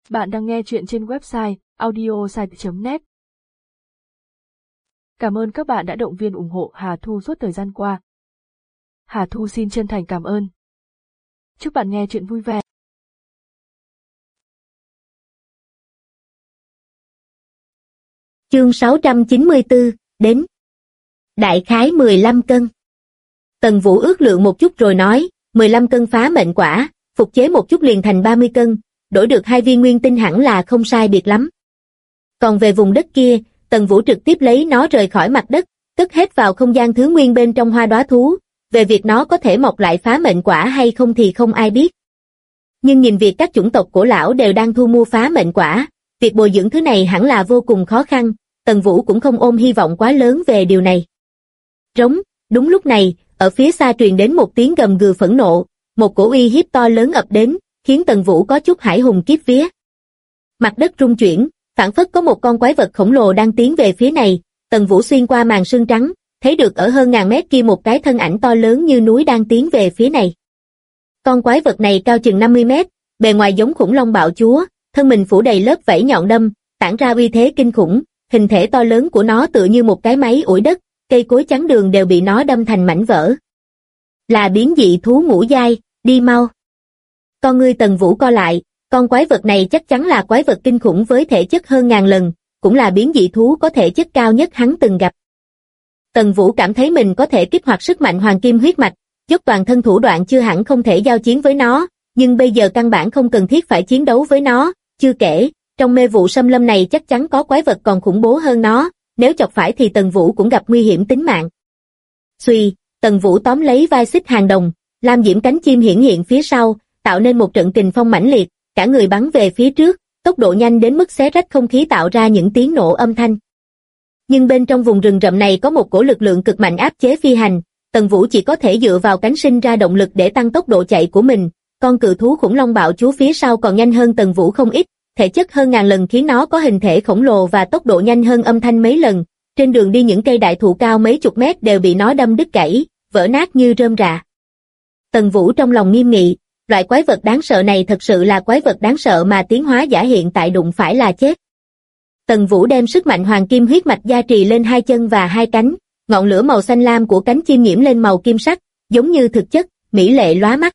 Bạn đang nghe chuyện trên website audiosite.net. Cảm ơn các bạn đã động viên ủng hộ Hà Thu suốt thời gian qua. Hà Thu xin chân thành cảm ơn. Chúc bạn nghe chuyện vui vẻ. Chương 694, đến. Đại khái 15 cân. Tần Vũ ước lượng một chút rồi nói, 15 cân phá mệnh quả, phục chế một chút liền thành 30 cân, đổi được 2 viên nguyên tinh hẳn là không sai biệt lắm. Còn về vùng đất kia, Tần Vũ trực tiếp lấy nó rời khỏi mặt đất, cất hết vào không gian thứ nguyên bên trong hoa đóa thú, về việc nó có thể mọc lại phá mệnh quả hay không thì không ai biết. Nhưng nhìn việc các chủng tộc cổ lão đều đang thu mua phá mệnh quả, việc bồi dưỡng thứ này hẳn là vô cùng khó khăn, Tần Vũ cũng không ôm hy vọng quá lớn về điều này. Rống, đúng lúc này, ở phía xa truyền đến một tiếng gầm gừ phẫn nộ, một cổ uy hiếp to lớn ập đến, khiến Tần Vũ có chút hải hùng kiếp vía. Mặt đất rung chuyển, phảng phất có một con quái vật khổng lồ đang tiến về phía này, Tần Vũ xuyên qua màn sương trắng, thấy được ở hơn ngàn mét kia một cái thân ảnh to lớn như núi đang tiến về phía này. Con quái vật này cao chừng 50 mét, bề ngoài giống khủng long bạo chúa, thân mình phủ đầy lớp vảy nhọn đâm, tản ra uy thế kinh khủng, hình thể to lớn của nó tựa như một cái máy ủi đất, cây cối chắn đường đều bị nó đâm thành mảnh vỡ. Là biến dị thú ngũ giai, đi mau. Con ngươi Tần Vũ co lại, con quái vật này chắc chắn là quái vật kinh khủng với thể chất hơn ngàn lần, cũng là biến dị thú có thể chất cao nhất hắn từng gặp. Tần Vũ cảm thấy mình có thể kích hoạt sức mạnh hoàng kim huyết mạch, dốc toàn thân thủ đoạn chưa hẳn không thể giao chiến với nó, nhưng bây giờ căn bản không cần thiết phải chiến đấu với nó, chưa kể, trong mê vụ xâm lâm này chắc chắn có quái vật còn khủng bố hơn nó, nếu chọc phải thì Tần Vũ cũng gặp nguy hiểm tính mạng. Xuy, Tần Vũ tóm lấy vai Xích Hàng Đồng, lam diễm cánh chim hiển hiện phía sau, tạo nên một trận kình phong mãnh liệt, cả người bắn về phía trước, tốc độ nhanh đến mức xé rách không khí tạo ra những tiếng nổ âm thanh. Nhưng bên trong vùng rừng rậm này có một cổ lực lượng cực mạnh áp chế phi hành, Tần Vũ chỉ có thể dựa vào cánh sinh ra động lực để tăng tốc độ chạy của mình, con cự thú khủng long bạo chúa phía sau còn nhanh hơn Tần Vũ không ít, thể chất hơn ngàn lần khiến nó có hình thể khổng lồ và tốc độ nhanh hơn âm thanh mấy lần, trên đường đi những cây đại thụ cao mấy chục mét đều bị nó đâm đứt gãy, vỡ nát như rơm rạ. Tần Vũ trong lòng nghiêm nghị, loại quái vật đáng sợ này thật sự là quái vật đáng sợ mà tiến hóa giả hiện tại đụng phải là chết. Tần Vũ đem sức mạnh hoàng kim huyết mạch gia trì lên hai chân và hai cánh, ngọn lửa màu xanh lam của cánh chim nhiễm lên màu kim sắc, giống như thực chất, mỹ lệ lóa mắt.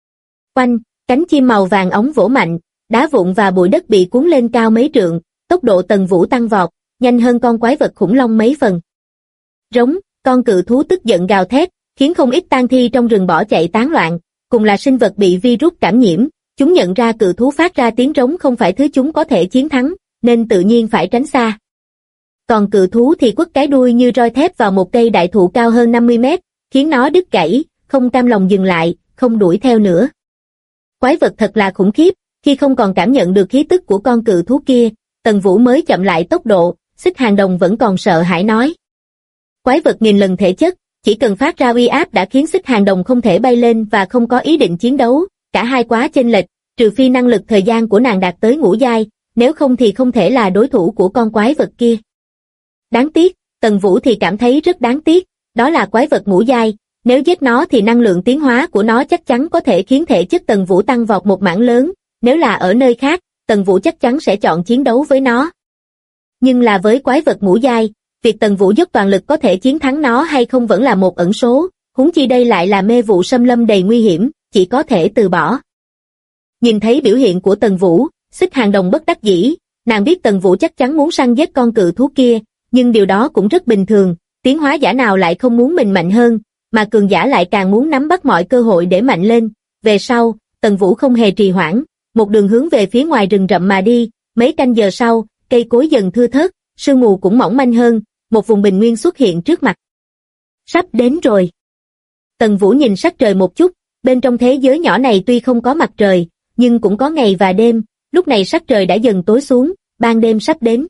Oanh, cánh chim màu vàng óng vỗ mạnh, đá vụn và bụi đất bị cuốn lên cao mấy trượng, tốc độ Tần Vũ tăng vọt, nhanh hơn con quái vật khủng long mấy phần. Rống, con cự thú tức giận gào thét, khiến không ít tang thi trong rừng bỏ chạy tán loạn, cùng là sinh vật bị virus cảm nhiễm, chúng nhận ra cự thú phát ra tiếng rống không phải thứ chúng có thể chiến thắng, nên tự nhiên phải tránh xa. Còn cự thú thì quất cái đuôi như roi thép vào một cây đại thụ cao hơn 50 mét, khiến nó đứt gãy, không cam lòng dừng lại, không đuổi theo nữa. Quái vật thật là khủng khiếp, khi không còn cảm nhận được khí tức của con cự thú kia, Tần Vũ mới chậm lại tốc độ, Xích Hàng Đồng vẫn còn sợ hãi nói. Quái vật nghìn lần thể chất, chỉ cần phát ra uy áp đã khiến Xích Hàng Đồng không thể bay lên và không có ý định chiến đấu, cả hai quá chênh lệch, trừ phi năng lực thời gian của nàng đạt tới ngũ giai, nếu không thì không thể là đối thủ của con quái vật kia. Đáng tiếc, Tần Vũ thì cảm thấy rất đáng tiếc, đó là quái vật ngũ giai, nếu giết nó thì năng lượng tiến hóa của nó chắc chắn có thể khiến thể chất Tần Vũ tăng vọt một mảng lớn, nếu là ở nơi khác, Tần Vũ chắc chắn sẽ chọn chiến đấu với nó. Nhưng là với quái vật ngũ giai, việc Tần Vũ dốc toàn lực có thể chiến thắng nó hay không vẫn là một ẩn số, huống chi đây lại là mê vụ xâm lâm đầy nguy hiểm, chỉ có thể từ bỏ. Nhìn thấy biểu hiện của Tần Vũ, Xích Hàng Đồng bất đắc dĩ, nàng biết Tần Vũ chắc chắn muốn săn giết con cự thú kia, nhưng điều đó cũng rất bình thường, tiến hóa giả nào lại không muốn mình mạnh hơn, mà cường giả lại càng muốn nắm bắt mọi cơ hội để mạnh lên. Về sau, Tần Vũ không hề trì hoãn, một đường hướng về phía ngoài rừng rậm mà đi, mấy canh giờ sau, cây cối dần thưa thớt, sương mù cũng mỏng manh hơn, một vùng bình nguyên xuất hiện trước mặt. Sắp đến rồi. Tần Vũ nhìn sắc trời một chút, bên trong thế giới nhỏ này tuy không có mặt trời, nhưng cũng có ngày và đêm, lúc này sắc trời đã dần tối xuống, ban đêm sắp đến.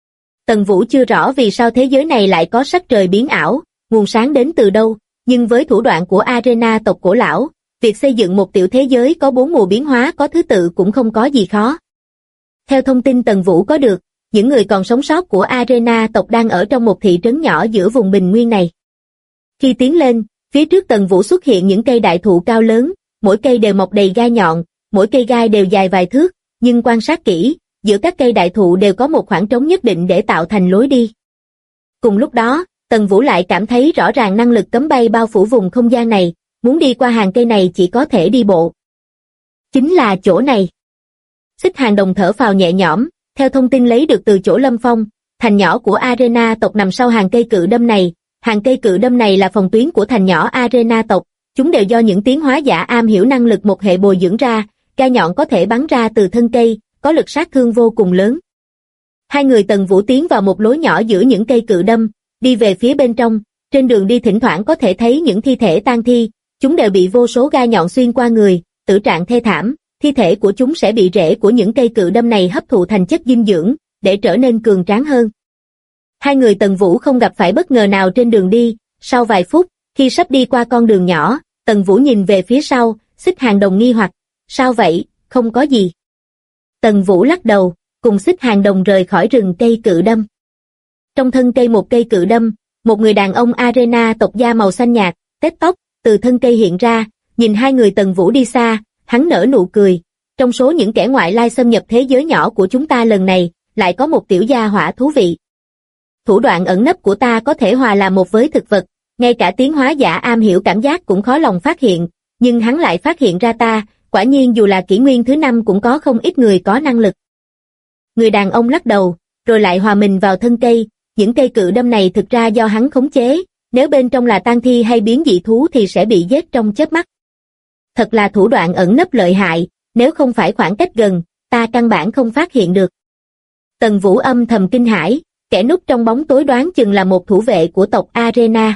Tần Vũ chưa rõ vì sao thế giới này lại có sắc trời biến ảo, nguồn sáng đến từ đâu, nhưng với thủ đoạn của Arena tộc cổ lão, việc xây dựng một tiểu thế giới có 4 mùa biến hóa có thứ tự cũng không có gì khó. Theo thông tin Tần Vũ có được, những người còn sống sót của Arena tộc đang ở trong một thị trấn nhỏ giữa vùng bình nguyên này. Khi tiến lên, phía trước Tần Vũ xuất hiện những cây đại thụ cao lớn, mỗi cây đều mọc đầy gai nhọn, mỗi cây gai đều dài vài thước, nhưng quan sát kỹ, giữa các cây đại thụ đều có một khoảng trống nhất định để tạo thành lối đi. Cùng lúc đó, Tần Vũ lại cảm thấy rõ ràng năng lực cấm bay bao phủ vùng không gian này, muốn đi qua hàng cây này chỉ có thể đi bộ. Chính là chỗ này. Xích Hàng Đồng thở phào nhẹ nhõm, theo thông tin lấy được từ chỗ Lâm Phong, thành nhỏ của Arena tộc nằm sau hàng cây cự đâm này. Hàng cây cự đâm này là phòng tuyến của thành nhỏ Arena tộc, chúng đều do những tiến hóa giả am hiểu năng lực một hệ bồi dưỡng ra, gai nhọn có thể bắn ra từ thân cây, có lực sát thương vô cùng lớn. Hai người Tần Vũ tiến vào một lối nhỏ giữa những cây cự đâm, đi về phía bên trong, trên đường đi thỉnh thoảng có thể thấy những thi thể tang thi, chúng đều bị vô số gai nhọn xuyên qua người, tử trạng thê thảm, thi thể của chúng sẽ bị rễ của những cây cự đâm này hấp thụ thành chất dinh dưỡng, để trở nên cường tráng hơn. Hai người Tần Vũ không gặp phải bất ngờ nào trên đường đi, sau vài phút, khi sắp đi qua con đường nhỏ, Tần Vũ nhìn về phía sau, Xích Hàng Đồng nghi hoặc, sao vậy, không có gì. Tần Vũ lắc đầu, cùng Xích Hàng Đồng rời khỏi rừng cây cự đâm. Trong thân cây một cây cự đâm, một người đàn ông Arena tộc da màu xanh nhạt, tết tóc, từ thân cây hiện ra, nhìn hai người Tần Vũ đi xa, hắn nở nụ cười. Trong số những kẻ ngoại lai xâm nhập thế giới nhỏ của chúng ta lần này, lại có một tiểu gia hỏa thú vị. Thủ đoạn ẩn nấp của ta có thể hòa làm một với thực vật, ngay cả tiến hóa giả am hiểu cảm giác cũng khó lòng phát hiện, nhưng hắn lại phát hiện ra ta, quả nhiên dù là kỷ nguyên thứ 5 cũng có không ít người có năng lực. Người đàn ông lắc đầu, rồi lại hòa mình vào thân cây, những cây cự đâm này thực ra do hắn khống chế, nếu bên trong là tang thi hay biến dị thú thì sẽ bị giết trong chớp mắt. Thật là thủ đoạn ẩn nấp lợi hại, nếu không phải khoảng cách gần, ta căn bản không phát hiện được. Tần Vũ âm thầm kinh hãi, kẻ núp trong bóng tối đoán chừng là một thủ vệ của tộc Arena.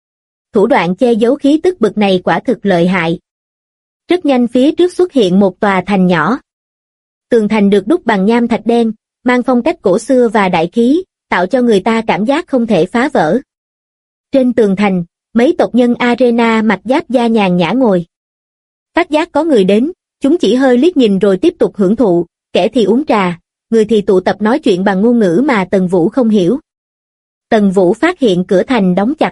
Thủ đoạn che giấu khí tức bực này quả thực lợi hại. Rất nhanh phía trước xuất hiện một tòa thành nhỏ. Tường thành được đúc bằng nham thạch đen, mang phong cách cổ xưa và đại khí, tạo cho người ta cảm giác không thể phá vỡ. Trên tường thành, mấy tộc nhân Arena mặc giáp da nhàn nhã ngồi. Phát giác có người đến, chúng chỉ hơi liếc nhìn rồi tiếp tục hưởng thụ, kẻ thì uống trà, người thì tụ tập nói chuyện bằng ngôn ngữ mà Tần Vũ không hiểu. Tần Vũ phát hiện cửa thành đóng chặt.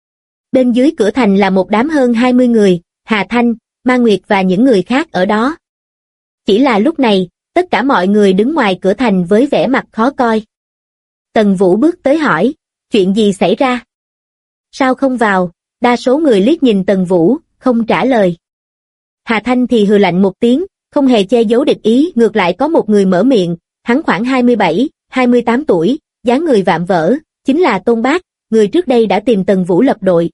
Bên dưới cửa thành là một đám hơn 20 người, Hà Thanh, Ma Nguyệt và những người khác ở đó. Chỉ là lúc này, tất cả mọi người đứng ngoài cửa thành với vẻ mặt khó coi. Tần Vũ bước tới hỏi, chuyện gì xảy ra? Sao không vào? Đa số người liếc nhìn Tần Vũ, không trả lời. Hà Thanh thì hừ lạnh một tiếng, không hề che giấu địch ý, ngược lại có một người mở miệng, hắn khoảng 27, 28 tuổi, dáng người vạm vỡ, chính là Tôn Bác, người trước đây đã tìm Tần Vũ lập đội.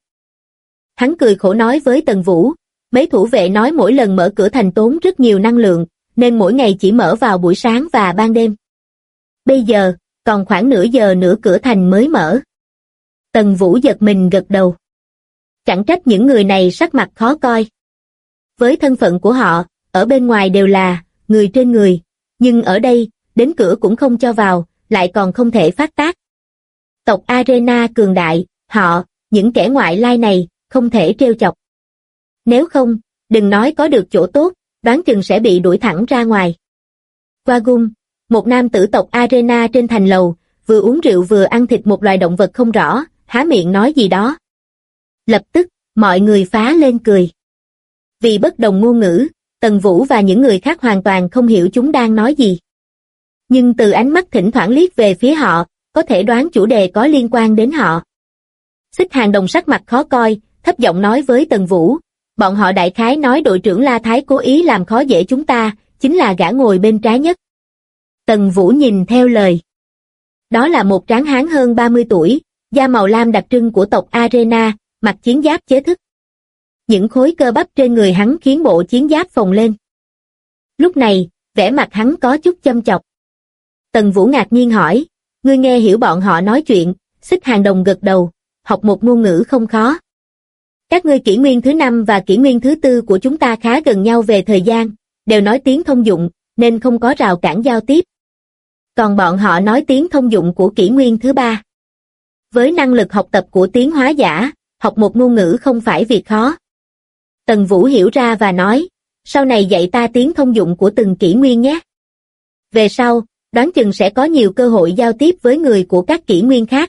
Hắn cười khổ nói với Tần Vũ, mấy thủ vệ nói mỗi lần mở cửa thành tốn rất nhiều năng lượng, nên mỗi ngày chỉ mở vào buổi sáng và ban đêm. Bây giờ, còn khoảng nửa giờ nữa cửa thành mới mở. Tần Vũ giật mình gật đầu. Chẳng trách những người này sắc mặt khó coi. Với thân phận của họ, ở bên ngoài đều là người trên người, nhưng ở đây, đến cửa cũng không cho vào, lại còn không thể phát tác. Tộc Arena cường đại, họ, những kẻ ngoại lai này, không thể trêu chọc. Nếu không, đừng nói có được chỗ tốt, đoán chừng sẽ bị đuổi thẳng ra ngoài. Wagun, một nam tử tộc Arena trên thành lầu, vừa uống rượu vừa ăn thịt một loài động vật không rõ, há miệng nói gì đó. Lập tức, mọi người phá lên cười. Vì bất đồng ngôn ngữ, Tần Vũ và những người khác hoàn toàn không hiểu chúng đang nói gì. Nhưng từ ánh mắt thỉnh thoảng liếc về phía họ, có thể đoán chủ đề có liên quan đến họ. Xích Hàng Đồng sắc mặt khó coi, thấp giọng nói với Tần Vũ, bọn họ đại khái nói đội trưởng La Thái cố ý làm khó dễ chúng ta, chính là gã ngồi bên trái nhất. Tần Vũ nhìn theo lời. Đó là một tráng hán hơn 30 tuổi, da màu lam đặc trưng của tộc Arena, mặc chiến giáp chế thức. Những khối cơ bắp trên người hắn khiến bộ chiến giáp phồng lên. Lúc này, vẻ mặt hắn có chút châm chọc. Tần Vũ ngạc nhiên hỏi, ngươi nghe hiểu bọn họ nói chuyện? Xích Hàng Đồng gật đầu, học một ngôn ngữ không khó. Các ngươi kỷ nguyên thứ 5 và kỷ nguyên thứ 4 của chúng ta khá gần nhau về thời gian, đều nói tiếng thông dụng, nên không có rào cản giao tiếp. Còn bọn họ nói tiếng thông dụng của kỷ nguyên thứ 3. Với năng lực học tập của tiến hóa giả, học một ngôn ngữ không phải việc khó. Tần Vũ hiểu ra và nói, sau này dạy ta tiếng thông dụng của từng kỷ nguyên nhé. Về sau, đoán chừng sẽ có nhiều cơ hội giao tiếp với người của các kỷ nguyên khác.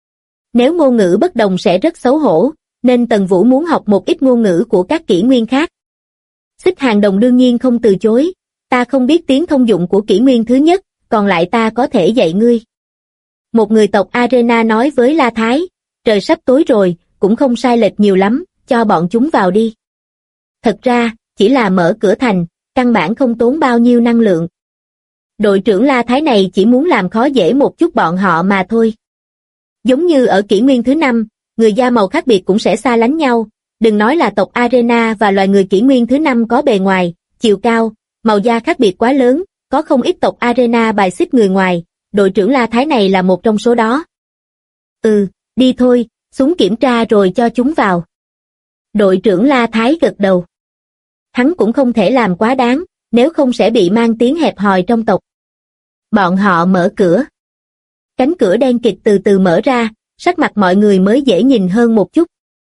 Nếu ngôn ngữ bất đồng sẽ rất xấu hổ, nên Tần Vũ muốn học một ít ngôn ngữ của các kỷ nguyên khác. Xích Hàng Đồng đương nhiên không từ chối, Ta không biết tiếng thông dụng của kỷ nguyên thứ nhất, còn lại ta có thể dạy ngươi. Một người tộc Arena nói với La Thái, trời sắp tối rồi, cũng không sai lệch nhiều lắm, cho bọn chúng vào đi. Thật ra, chỉ là mở cửa thành, căn bản không tốn bao nhiêu năng lượng. Đội trưởng La Thái này chỉ muốn làm khó dễ một chút bọn họ mà thôi. Giống như ở kỷ nguyên thứ 5, người da màu khác biệt cũng sẽ xa lánh nhau, đừng nói là tộc Arena và loài người kỷ nguyên thứ 5 có bề ngoài, chiều cao, màu da khác biệt quá lớn, có không ít tộc Arena bài xích người ngoài, đội trưởng La Thái này là một trong số đó. Đi thôi, xuống kiểm tra rồi cho chúng vào. Đội trưởng La Thái gật đầu. Hắn cũng không thể làm quá đáng, nếu không sẽ bị mang tiếng hẹp hòi trong tộc. Bọn họ mở cửa. Cánh cửa đen kịt từ từ mở ra, sắc mặt mọi người mới dễ nhìn hơn một chút.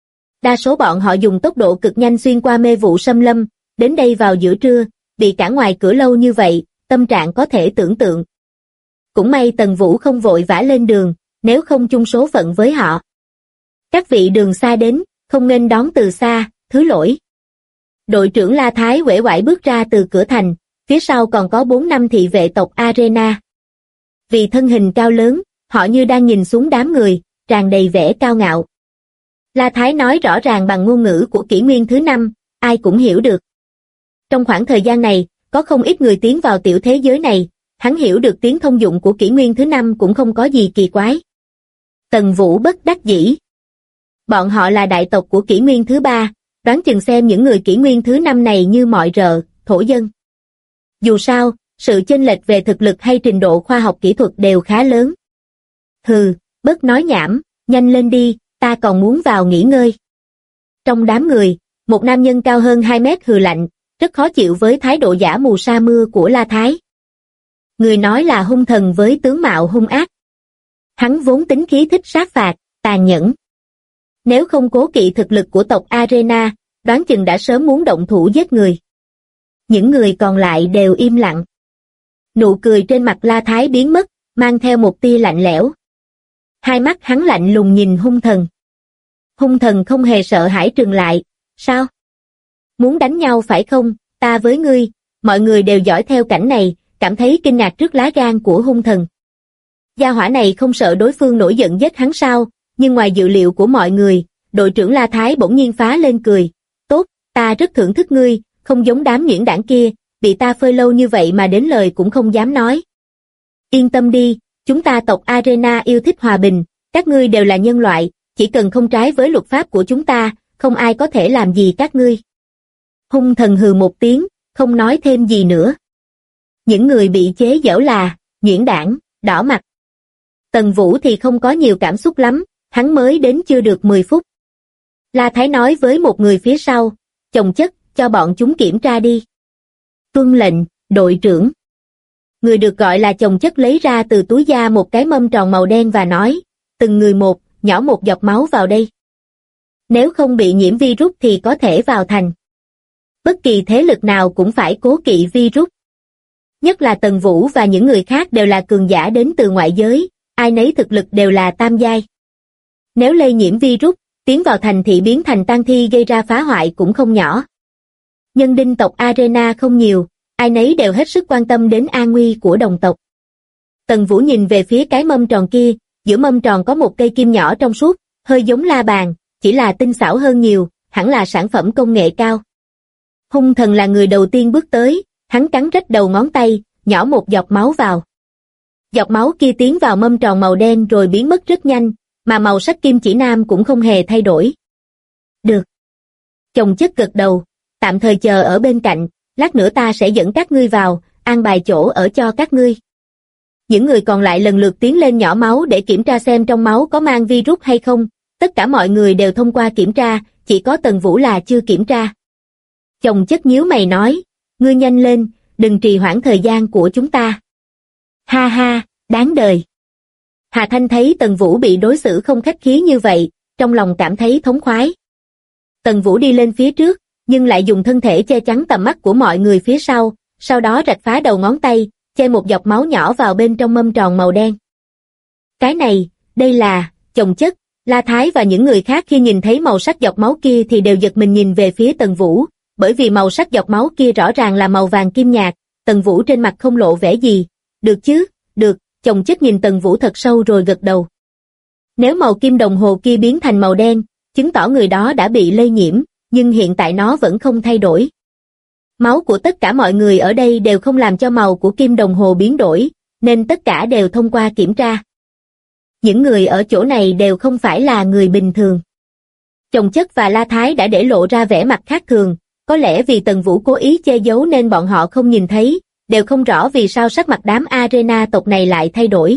Đa số bọn họ dùng tốc độ cực nhanh xuyên qua mê vụ xâm lâm, đến đây vào giữa trưa, bị cản ngoài cửa lâu như vậy, tâm trạng có thể tưởng tượng. Cũng may Tần Vũ không vội vã lên đường, nếu không chung số phận với họ. Các vị đường xa đến, không nên đón từ xa, thứ lỗi. Đội trưởng La Thái uể oải bước ra từ cửa thành, phía sau còn có 4-5 thị vệ tộc Arena. Vì thân hình cao lớn, họ như đang nhìn xuống đám người, tràn đầy vẻ cao ngạo. La Thái nói rõ ràng bằng ngôn ngữ của kỷ nguyên thứ 5, ai cũng hiểu được. Trong khoảng thời gian này, có không ít người tiến vào tiểu thế giới này, hắn hiểu được tiếng thông dụng của kỷ nguyên thứ 5 cũng không có gì kỳ quái. Tần Vũ bất đắc dĩ. Bọn họ là đại tộc của kỷ nguyên thứ 3, đoán chừng xem những người kỷ nguyên thứ 5 này như mọi rợ, thổ dân. Dù sao, sự chênh lệch về thực lực hay trình độ khoa học kỹ thuật đều khá lớn. Hừ, bớt nói nhảm, nhanh lên đi, ta còn muốn vào nghỉ ngơi. Trong đám người, một nam nhân cao hơn 2 mét hừ lạnh, rất khó chịu với thái độ giả mù sa mưa của La Thái. Người nói là hung thần với tướng mạo hung ác. Hắn vốn tính khí thích sát phạt, tàn nhẫn. Nếu không cố kỵ thực lực của tộc Arena, đoán chừng đã sớm muốn động thủ giết người. Những người còn lại đều im lặng. Nụ cười trên mặt La Thái biến mất, mang theo một tia lạnh lẽo. Hai mắt hắn lạnh lùng nhìn hung thần. Hung thần không hề sợ hãi trừng lại, sao? Muốn đánh nhau phải không, ta với ngươi, mọi người đều dõi theo cảnh này, cảm thấy kinh ngạc trước lá gan của hung thần. Gia hỏa này không sợ đối phương nổi giận giết hắn sao, nhưng ngoài dự liệu của mọi người, đội trưởng La Thái bỗng nhiên phá lên cười. Tốt, ta rất thưởng thức ngươi, không giống đám nhuyễn đảng kia, bị ta phơi lâu như vậy mà đến lời cũng không dám nói. Yên tâm đi, chúng ta tộc Arena yêu thích hòa bình, các ngươi đều là nhân loại, chỉ cần không trái với luật pháp của chúng ta, không ai có thể làm gì các ngươi. Hung thần hừ một tiếng, không nói thêm gì nữa. Những người bị chế giễu là nhuyễn đảng, đỏ mặt. Tần Vũ thì không có nhiều cảm xúc lắm, hắn mới đến chưa được 10 phút. La Thái nói với một người phía sau, chồng chất, cho bọn chúng kiểm tra đi. Tuân lệnh, đội trưởng. Người được gọi là chồng chất lấy ra từ túi da một cái mâm tròn màu đen và nói, từng người một, nhỏ một giọt máu vào đây. Nếu không bị nhiễm virus thì có thể vào thành. Bất kỳ thế lực nào cũng phải cố kỵ virus. Nhất là Tần Vũ và những người khác đều là cường giả đến từ ngoại giới, ai nấy thực lực đều là tam giai. Nếu lây nhiễm virus, tiến vào thành thị biến thành tang thi gây ra phá hoại cũng không nhỏ. Nhân đinh tộc Arena không nhiều, ai nấy đều hết sức quan tâm đến an nguy của đồng tộc. Tần Vũ nhìn về phía cái mâm tròn kia, giữa mâm tròn có một cây kim nhỏ trong suốt, hơi giống la bàn, chỉ là tinh xảo hơn nhiều, hẳn là sản phẩm công nghệ cao. Hung thần là người đầu tiên bước tới, hắn cắn rách đầu ngón tay, nhỏ một giọt máu vào. Giọt máu kia tiến vào mâm tròn màu đen rồi biến mất rất nhanh, mà màu sắc kim chỉ nam cũng không hề thay đổi. Được. Chồng chất gật đầu, tạm thời chờ ở bên cạnh, lát nữa ta sẽ dẫn các ngươi vào, an bài chỗ ở cho các ngươi. Những người còn lại lần lượt tiến lên nhỏ máu để kiểm tra xem trong máu có mang virus hay không, tất cả mọi người đều thông qua kiểm tra, chỉ có Tần Vũ là chưa kiểm tra. Chồng chất nhíu mày nói, ngươi nhanh lên, đừng trì hoãn thời gian của chúng ta. Ha ha, đáng đời. Hà Thanh thấy Tần Vũ bị đối xử không khách khí như vậy, trong lòng cảm thấy thống khoái. Tần Vũ đi lên phía trước, nhưng lại dùng thân thể che chắn tầm mắt của mọi người phía sau đó rạch phá đầu ngón tay, che một giọt máu nhỏ vào bên trong mâm tròn màu đen. Cái này, đây là, chồng chất, La Thái và những người khác khi nhìn thấy màu sắc giọt máu kia thì đều giật mình nhìn về phía Tần Vũ, bởi vì màu sắc giọt máu kia rõ ràng là màu vàng kim nhạt, Tần Vũ trên mặt không lộ vẻ gì. Được chứ, được, chồng chất nhìn Tần Vũ thật sâu rồi gật đầu. Nếu màu kim đồng hồ kia biến thành màu đen, chứng tỏ người đó đã bị lây nhiễm, nhưng hiện tại nó vẫn không thay đổi. Máu của tất cả mọi người ở đây đều không làm cho màu của kim đồng hồ biến đổi, nên tất cả đều thông qua kiểm tra. Những người ở chỗ này đều không phải là người bình thường. Chồng chất và La Thái đã để lộ ra vẻ mặt khác thường, có lẽ vì Tần Vũ cố ý che giấu nên bọn họ không nhìn thấy, đều không rõ vì sao sắc mặt đám Arena tộc này lại thay đổi.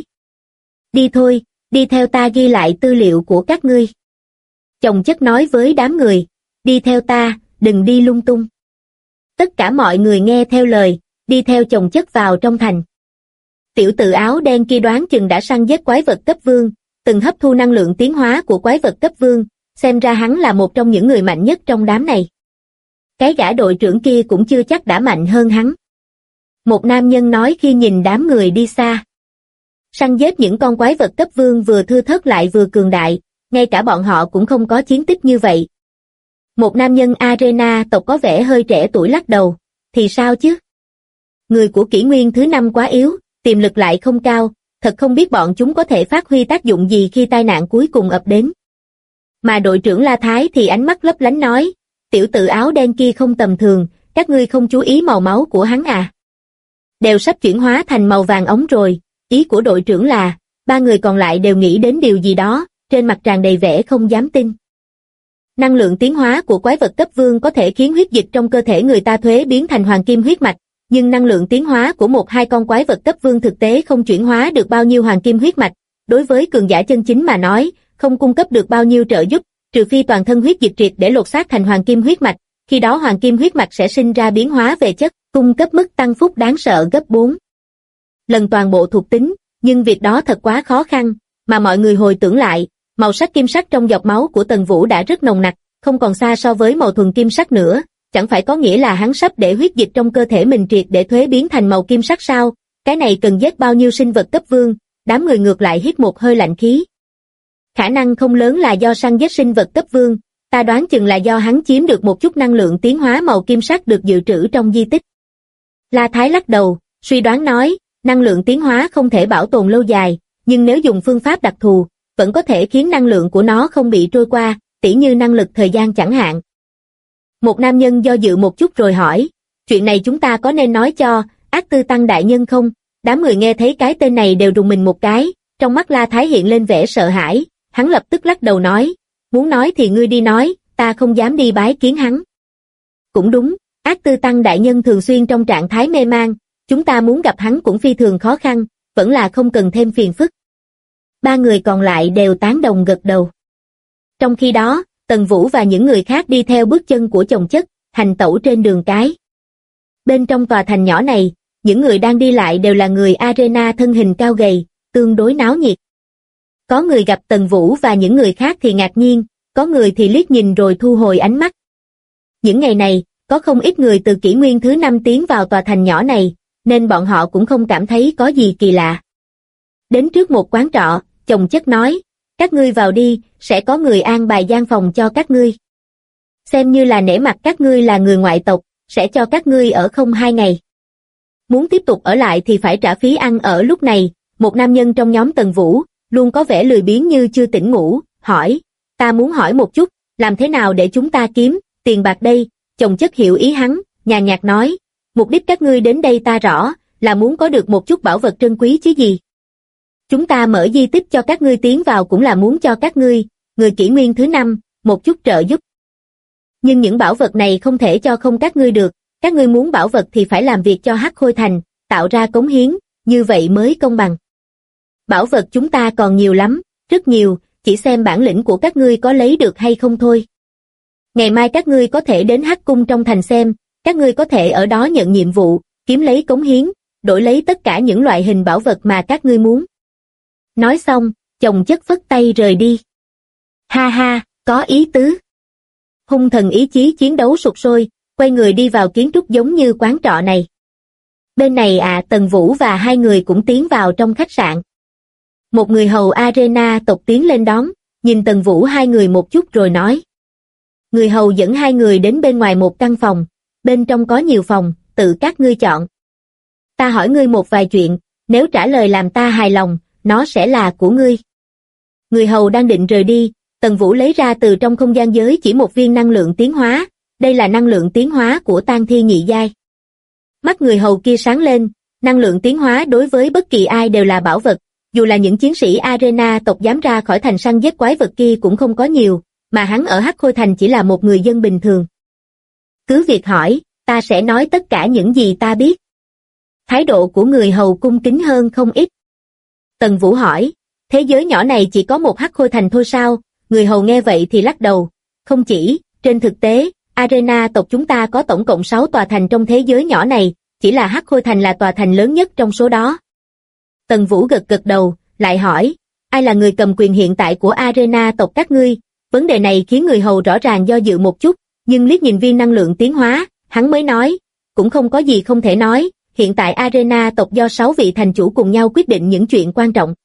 Đi thôi, đi theo ta ghi lại tư liệu của các ngươi. Chồng chất nói với đám người, đi theo ta, đừng đi lung tung. Tất cả mọi người nghe theo lời, đi theo chồng chất vào trong thành. Tiểu tử áo đen kia đoán chừng đã săn giết quái vật cấp vương, từng hấp thu năng lượng tiến hóa của quái vật cấp vương, xem ra hắn là một trong những người mạnh nhất trong đám này. Cái gã đội trưởng kia cũng chưa chắc đã mạnh hơn hắn. Một nam nhân nói khi nhìn đám người đi xa. Săn giết những con quái vật cấp vương vừa thưa thớt lại vừa cường đại, ngay cả bọn họ cũng không có chiến tích như vậy. Một nam nhân Arena tộc có vẻ hơi trẻ tuổi lắc đầu, thì sao chứ? Người của kỷ nguyên thứ 5 quá yếu, tiềm lực lại không cao, thật không biết bọn chúng có thể phát huy tác dụng gì khi tai nạn cuối cùng ập đến. Mà đội trưởng La Thái thì ánh mắt lấp lánh nói, tiểu tử áo đen kia không tầm thường, các ngươi không chú ý màu máu của hắn à? Đều sắp chuyển hóa thành màu vàng ống rồi, ý của đội trưởng là, ba người còn lại đều nghĩ đến điều gì đó, trên mặt tràn đầy vẻ không dám tin. Năng lượng tiến hóa của quái vật cấp vương có thể khiến huyết dịch trong cơ thể người ta thuế biến thành hoàng kim huyết mạch, nhưng năng lượng tiến hóa của một hai con quái vật cấp vương thực tế không chuyển hóa được bao nhiêu hoàng kim huyết mạch, đối với cường giả chân chính mà nói, không cung cấp được bao nhiêu trợ giúp, trừ phi toàn thân huyết dịch triệt để lột xác thành hoàng kim huyết mạch, khi đó hoàng kim huyết mạch sẽ sinh ra biến hóa về chất, cung cấp mức tăng phúc đáng sợ gấp 4 lần toàn bộ thuộc tính, nhưng việc đó thật quá khó khăn, mà mọi người hồi tưởng lại, màu sắc kim sắc trong giọt máu của Tần Vũ đã rất nồng nặc, không còn xa so với màu thuần kim sắc nữa, chẳng phải có nghĩa là hắn sắp để huyết dịch trong cơ thể mình triệt để thuế biến thành màu kim sắc sao? Cái này cần giết bao nhiêu sinh vật cấp vương? Đám người ngược lại hít một hơi lạnh khí. Khả năng không lớn là do săn giết sinh vật cấp vương, ta đoán chừng là do hắn chiếm được một chút năng lượng tiến hóa màu kim sắc được dự trữ trong di tích. La Thái lắc đầu, suy đoán nói, năng lượng tiến hóa không thể bảo tồn lâu dài, nhưng nếu dùng phương pháp đặc thù, vẫn có thể khiến năng lượng của nó không bị trôi qua, tỉ như năng lực thời gian chẳng hạn. Một nam nhân do dự một chút rồi hỏi, chuyện này chúng ta có nên nói cho Ác Tư Tăng đại nhân không? Đám người nghe thấy cái tên này đều rùng mình một cái, trong mắt La Thái hiện lên vẻ sợ hãi, hắn lập tức lắc đầu nói, muốn nói thì ngươi đi nói, ta không dám đi bái kiến hắn. Cũng đúng, Ác Tư Tăng đại nhân thường xuyên trong trạng thái mê man, chúng ta muốn gặp hắn cũng phi thường khó khăn, vẫn là không cần thêm phiền phức. Ba người còn lại đều tán đồng gật đầu. Trong khi đó, Tần Vũ và những người khác đi theo bước chân của chồng chất, hành tẩu trên đường cái. Bên trong tòa thành nhỏ này, những người đang đi lại đều là người Arena thân hình cao gầy, tương đối náo nhiệt. Có người gặp Tần Vũ và những người khác thì ngạc nhiên, có người thì liếc nhìn rồi thu hồi ánh mắt. Những ngày này, có không ít người từ kỷ nguyên thứ 5 tiến vào tòa thành nhỏ này, nên bọn họ cũng không cảm thấy có gì kỳ lạ. Đến trước một quán trọ, chồng chất nói, các ngươi vào đi, sẽ có người an bài gian phòng cho các ngươi. Xem như là nể mặt các ngươi là người ngoại tộc, sẽ cho các ngươi ở không 2 ngày. Muốn tiếp tục ở lại thì phải trả phí ăn ở. Lúc này, một nam nhân trong nhóm Tần Vũ, luôn có vẻ lười biếng như chưa tỉnh ngủ, hỏi, ta muốn hỏi một chút, làm thế nào để chúng ta kiếm tiền bạc đây? Chồng chất hiểu ý hắn, nhàn nhạt nói, mục đích các ngươi đến đây ta rõ, là muốn có được một chút bảo vật trân quý chứ gì. Chúng ta mở di tích cho các ngươi tiến vào cũng là muốn cho các ngươi, người kỷ nguyên thứ 5, một chút trợ giúp. Nhưng những bảo vật này không thể cho không các ngươi được, các ngươi muốn bảo vật thì phải làm việc cho Hắc Khôi Thành, tạo ra cống hiến, như vậy mới công bằng. Bảo vật chúng ta còn nhiều lắm, rất nhiều, chỉ xem bản lĩnh của các ngươi có lấy được hay không thôi. Ngày mai các ngươi có thể đến Hắc Cung trong thành xem, các ngươi có thể ở đó nhận nhiệm vụ, kiếm lấy cống hiến, đổi lấy tất cả những loại hình bảo vật mà các ngươi muốn. Nói xong, chồng chất phất tay rời đi. Ha ha, có ý tứ. Hung thần ý chí chiến đấu sục sôi, quay người đi vào kiến trúc giống như quán trọ này. Bên này Tần Vũ và hai người cũng tiến vào trong khách sạn. Một người hầu Arena tộc tiến lên đón, nhìn Tần Vũ hai người một chút rồi nói. Người hầu dẫn hai người đến bên ngoài một căn phòng, bên trong có nhiều phòng, tự các ngươi chọn. Ta hỏi ngươi một vài chuyện, nếu trả lời làm ta hài lòng, nó sẽ là của ngươi. Người hầu đang định rời đi, Tần Vũ lấy ra từ trong không gian giới chỉ một viên năng lượng tiến hóa, đây là năng lượng tiến hóa của tang thi nhị giai. Mắt người hầu kia sáng lên, năng lượng tiến hóa đối với bất kỳ ai đều là bảo vật, dù là những chiến sĩ Arena tộc dám ra khỏi thành săn giết quái vật kia cũng không có nhiều, mà hắn ở Hắc Khôi Thành chỉ là một người dân bình thường. Cứ việc hỏi, ta sẽ nói tất cả những gì ta biết. Thái độ của người hầu cung kính hơn không ít. Tần Vũ hỏi, thế giới nhỏ này chỉ có một Hắc Khôi Thành thôi sao? Người hầu nghe vậy thì lắc đầu, không chỉ, trên thực tế, Arena tộc chúng ta có tổng cộng 6 tòa thành trong thế giới nhỏ này, chỉ là Hắc Khôi Thành là tòa thành lớn nhất trong số đó. Tần Vũ gật gật đầu, lại hỏi, ai là người cầm quyền hiện tại của Arena tộc các ngươi? Vấn đề này khiến người hầu rõ ràng do dự một chút, nhưng liếc nhìn viên năng lượng tiến hóa, hắn mới nói, cũng không có gì không thể nói, hiện tại Arena tộc do 6 vị thành chủ cùng nhau quyết định những chuyện quan trọng.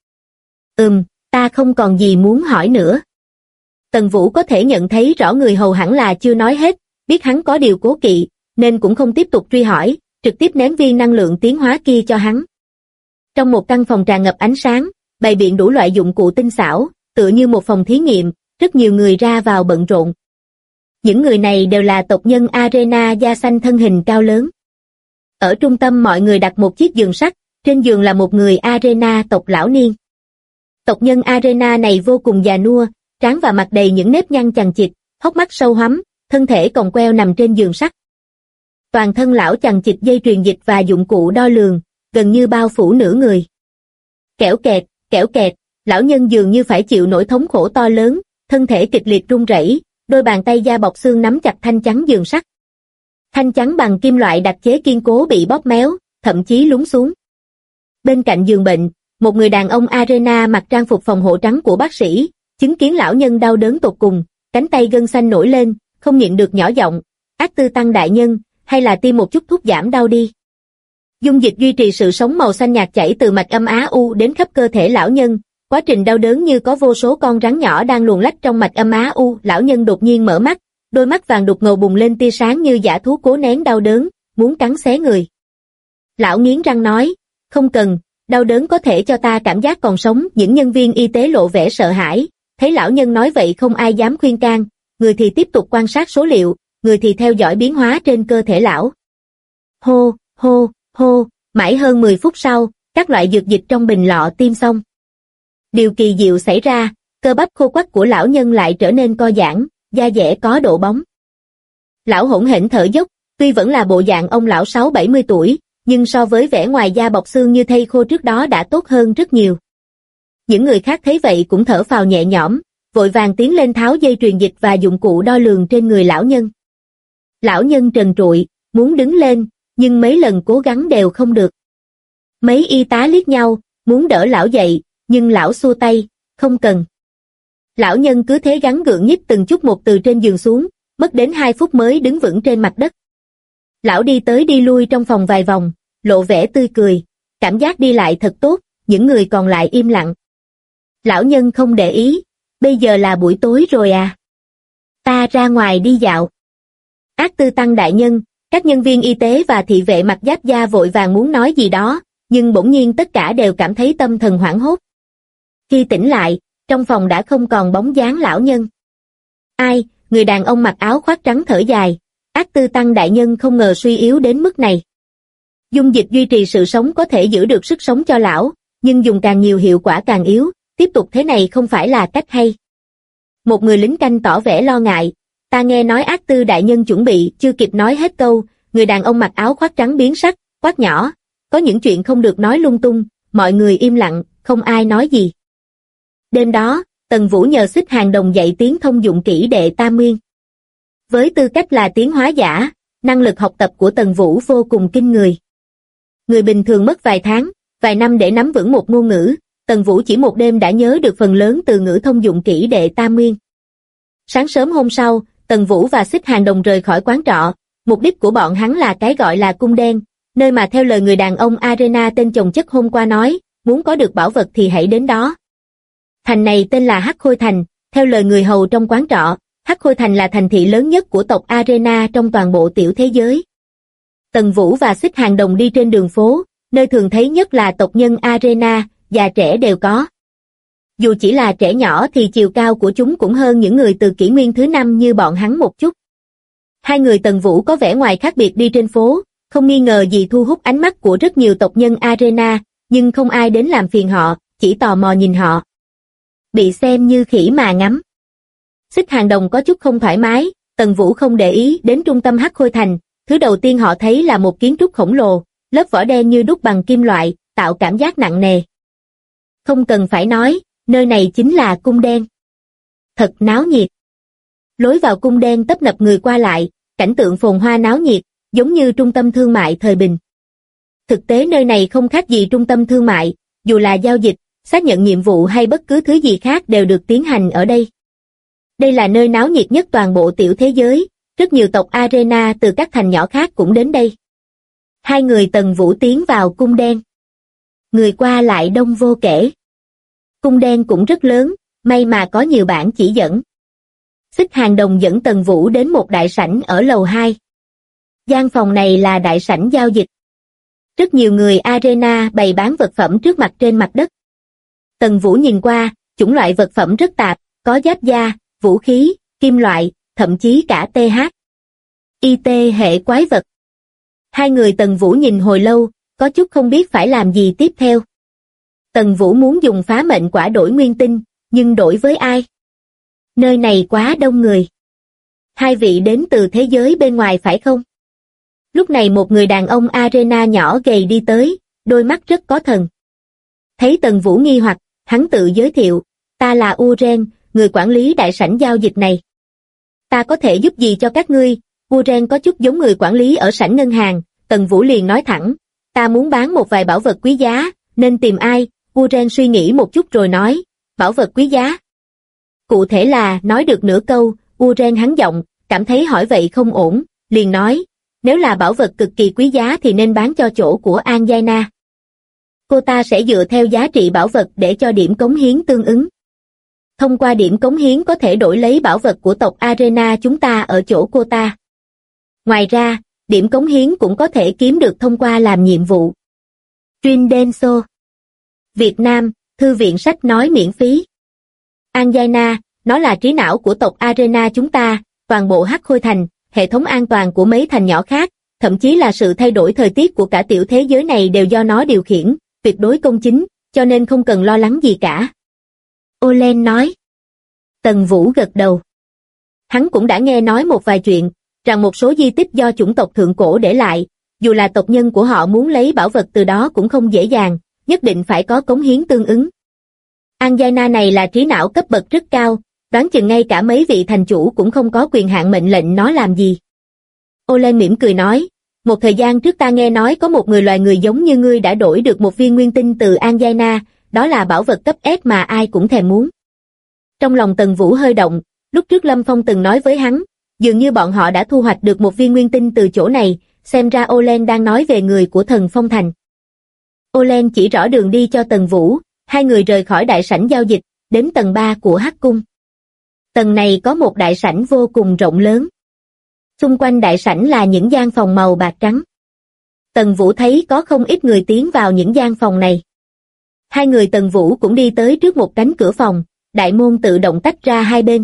Ta không còn gì muốn hỏi nữa. Tần Vũ có thể nhận thấy rõ người hầu hẳn là chưa nói hết, biết hắn có điều cố kỵ, nên cũng không tiếp tục truy hỏi, trực tiếp ném viên năng lượng tiến hóa kia cho hắn. Trong một căn phòng tràn ngập ánh sáng, bày biện đủ loại dụng cụ tinh xảo, tựa như một phòng thí nghiệm, rất nhiều người ra vào bận rộn. Những người này đều là tộc nhân Arena da xanh thân hình cao lớn. Ở trung tâm mọi người đặt một chiếc giường sắt, trên giường là một người Arena tộc lão niên. Tộc nhân Arena này vô cùng già nua, trán và mặt đầy những nếp nhăn chằng chịt, hốc mắt sâu hoắm, thân thể còng queo nằm trên giường sắt. Toàn thân lão chằng chịt dây truyền dịch và dụng cụ đo lường, gần như bao phủ nửa người. Kẽo kẹt, lão nhân dường như phải chịu nỗi thống khổ to lớn, thân thể kịch liệt run rẩy, đôi bàn tay da bọc xương nắm chặt thanh chắn giường sắt. Thanh chắn bằng kim loại đặc chế kiên cố bị bóp méo, thậm chí lún xuống. Bên cạnh giường bệnh, một người đàn ông Arena mặc trang phục phòng hộ trắng của bác sĩ, chứng kiến lão nhân đau đớn tột cùng, cánh tay gân xanh nổi lên, không nhịn được nhỏ giọng, Ác Tư Tăng đại nhân, hay là tiêm một chút thuốc giảm đau đi. Dung dịch duy trì sự sống màu xanh nhạt chảy từ mạch âm Á U đến khắp cơ thể lão nhân, quá trình đau đớn như có vô số con rắn nhỏ đang luồn lách trong mạch âm Á U. Lão nhân đột nhiên mở mắt, đôi mắt vàng đục ngầu bùng lên tia sáng như dã thú cố nén đau đớn, muốn cắn xé người. Lão nghiến răng nói, không cần, đau đớn có thể cho ta cảm giác còn sống. Những nhân viên y tế lộ vẻ sợ hãi, thấy lão nhân nói vậy không ai dám khuyên can, người thì tiếp tục quan sát số liệu, người thì theo dõi biến hóa trên cơ thể lão. Hô, mãi hơn 10 phút sau, các loại dược dịch trong bình lọ tiêm xong. Điều kỳ diệu xảy ra, cơ bắp khô quắt của lão nhân lại trở nên co giãn, da dẻ có độ bóng. Lão hỗn hển thở dốc, tuy vẫn là bộ dạng ông lão 60-70 tuổi, nhưng so với vẻ ngoài da bọc xương như thây khô trước đó đã tốt hơn rất nhiều. Những người khác thấy vậy cũng thở phào nhẹ nhõm, vội vàng tiến lên tháo dây truyền dịch và dụng cụ đo lường trên người lão nhân. Lão nhân trần trụi, muốn đứng lên, nhưng mấy lần cố gắng đều không được. Mấy y tá liếc nhau, muốn đỡ lão dậy, nhưng lão xua tay, không cần. Lão nhân cứ thế gắng gượng nhích từng chút một từ trên giường xuống, mất đến 2 phút mới đứng vững trên mặt đất. Lão đi tới đi lui trong phòng vài vòng, lộ vẻ tươi cười, cảm giác đi lại thật tốt, những người còn lại im lặng. Lão nhân không để ý, bây giờ là buổi tối rồi à? Ta ra ngoài đi dạo. Ác Tư Tăng đại nhân, các nhân viên y tế và thị vệ mặc giáp da vội vàng muốn nói gì đó, nhưng bỗng nhiên tất cả đều cảm thấy tâm thần hoảng hốt. Khi tỉnh lại, trong phòng đã không còn bóng dáng lão nhân. Ai, người đàn ông mặc áo khoác trắng thở dài, Ác Tư Tăng đại nhân không ngờ suy yếu đến mức này. Dung dịch duy trì sự sống có thể giữ được sức sống cho lão, nhưng dùng càng nhiều hiệu quả càng yếu, tiếp tục thế này không phải là cách hay. Một người lính canh tỏ vẻ lo ngại, ta nghe nói Ác Tư đại nhân chuẩn bị, chưa kịp nói hết câu, người đàn ông mặc áo khoác trắng biến sắc, quát nhỏ, có những chuyện không được nói lung tung, mọi người im lặng, không ai nói gì. Đêm đó, Tần Vũ nhờ Xích Hàng Đồng dạy tiếng thông dụng kỹ đệ Tam Nguyên. Với tư cách là tiến hóa giả, năng lực học tập của Tần Vũ vô cùng kinh người. Người bình thường mất vài tháng, vài năm để nắm vững một ngôn ngữ, Tần Vũ chỉ một đêm đã nhớ được phần lớn từ ngữ thông dụng kỹ đệ Tam Nguyên. Sáng sớm hôm sau, Tần Vũ và Xích Hàng Đồng rời khỏi quán trọ, mục đích của bọn hắn là cái gọi là cung đen, nơi mà theo lời người đàn ông Arena tên chồng chất hôm qua nói, muốn có được bảo vật thì hãy đến đó. Thành này tên là Hắc Khôi Thành, theo lời người hầu trong quán trọ, Hắc Khôi Thành là thành thị lớn nhất của tộc Arena trong toàn bộ tiểu thế giới. Tần Vũ và Xích Hàng Đồng đi trên đường phố, nơi thường thấy nhất là tộc nhân Arena, già trẻ đều có. Dù chỉ là trẻ nhỏ thì chiều cao của chúng cũng hơn những người từ kỷ nguyên thứ 5 như bọn hắn một chút. Hai người Tần Vũ có vẻ ngoài khác biệt đi trên phố, không nghi ngờ gì thu hút ánh mắt của rất nhiều tộc nhân Arena, nhưng không ai đến làm phiền họ, chỉ tò mò nhìn họ. Bị xem như khỉ mà ngắm. Xích Hàng Đồng có chút không thoải mái, Tần Vũ không để ý đến trung tâm Hắc Khôi Thành, thứ đầu tiên họ thấy là một kiến trúc khổng lồ, lớp vỏ đen như đúc bằng kim loại, tạo cảm giác nặng nề. Không cần phải nói, nơi này chính là cung đen. Thật náo nhiệt. Lối vào cung đen tấp nập người qua lại, cảnh tượng phồn hoa náo nhiệt, giống như trung tâm thương mại thời bình. Thực tế nơi này không khác gì trung tâm thương mại, dù là giao dịch, xác nhận nhiệm vụ hay bất cứ thứ gì khác đều được tiến hành ở đây. Đây là nơi náo nhiệt nhất toàn bộ tiểu thế giới, rất nhiều tộc Arena từ các thành nhỏ khác cũng đến đây. Hai người Tần Vũ tiến vào cung đen. Người qua lại đông vô kể. Cung đen cũng rất lớn, may mà có nhiều bảng chỉ dẫn. Xích Hàng Đồng dẫn Tần Vũ đến một đại sảnh ở lầu 2. Gian phòng này là đại sảnh giao dịch. Rất nhiều người Arena bày bán vật phẩm trước mặt trên mặt đất. Tần Vũ nhìn qua, chủng loại vật phẩm rất tạp, có giáp da, vũ khí, kim loại, thậm chí cả TH. IT hệ quái vật. Hai người Tần Vũ nhìn hồi lâu, có chút không biết phải làm gì tiếp theo. Tần Vũ muốn dùng phá mệnh quả đổi nguyên tinh, nhưng đổi với ai? Nơi này quá đông người. Hai vị đến từ thế giới bên ngoài phải không? Lúc này một người đàn ông Arena nhỏ gầy đi tới, đôi mắt rất có thần. Thấy Tần Vũ nghi hoặc, hắn tự giới thiệu, ta là Uren, người quản lý đại sảnh giao dịch này. Ta có thể giúp gì cho các ngươi? Uren có chút giống người quản lý ở sảnh ngân hàng, Tần Vũ liền nói thẳng, ta muốn bán một vài bảo vật quý giá, nên tìm ai? Uren suy nghĩ một chút rồi nói, bảo vật quý giá. Cụ thể là, nói được nửa câu, Uren hắn giọng, cảm thấy hỏi vậy không ổn, liền nói, nếu là bảo vật cực kỳ quý giá thì nên bán cho chỗ của Anjana. Cô ta sẽ dựa theo giá trị bảo vật để cho điểm cống hiến tương ứng. Thông qua điểm cống hiến có thể đổi lấy bảo vật của tộc Arena chúng ta ở chỗ cô ta. Ngoài ra, điểm cống hiến cũng có thể kiếm được thông qua làm nhiệm vụ. Trindenso Việt Nam, Thư viện sách nói miễn phí. Anjana, nó là trí não của tộc Arena chúng ta, toàn bộ Hắc Khôi Thành, hệ thống an toàn của mấy thành nhỏ khác, thậm chí là sự thay đổi thời tiết của cả tiểu thế giới này đều do nó điều khiển, tuyệt đối công chính, cho nên không cần lo lắng gì cả. Olen nói. Tần Vũ gật đầu. Hắn cũng đã nghe nói một vài chuyện, rằng một số di tích do chủng tộc thượng cổ để lại, dù là tộc nhân của họ muốn lấy bảo vật từ đó cũng không dễ dàng, nhất định phải có cống hiến tương ứng. Anjana này là trí não cấp bậc rất cao, đoán chừng ngay cả mấy vị thành chủ cũng không có quyền hạn mệnh lệnh nó làm gì. Olen mỉm cười nói, một thời gian trước ta nghe nói có một người loài người giống như ngươi đã đổi được một viên nguyên tinh từ Anjana, đó là bảo vật cấp S mà ai cũng thèm muốn. Trong lòng Tần Vũ hơi động, lúc trước Lâm Phong từng nói với hắn, dường như bọn họ đã thu hoạch được một viên nguyên tinh từ chỗ này, xem ra Olen đang nói về người của Thần Phong Thành. Olen chỉ rõ đường đi cho Tần Vũ, hai người rời khỏi đại sảnh giao dịch, đến tầng 3 của Hắc Cung. Tầng này có một đại sảnh vô cùng rộng lớn. Xung quanh đại sảnh là những gian phòng màu bạc trắng. Tần Vũ thấy có không ít người tiến vào những gian phòng này. Hai người Tần Vũ cũng đi tới trước một cánh cửa phòng, đại môn tự động tách ra hai bên.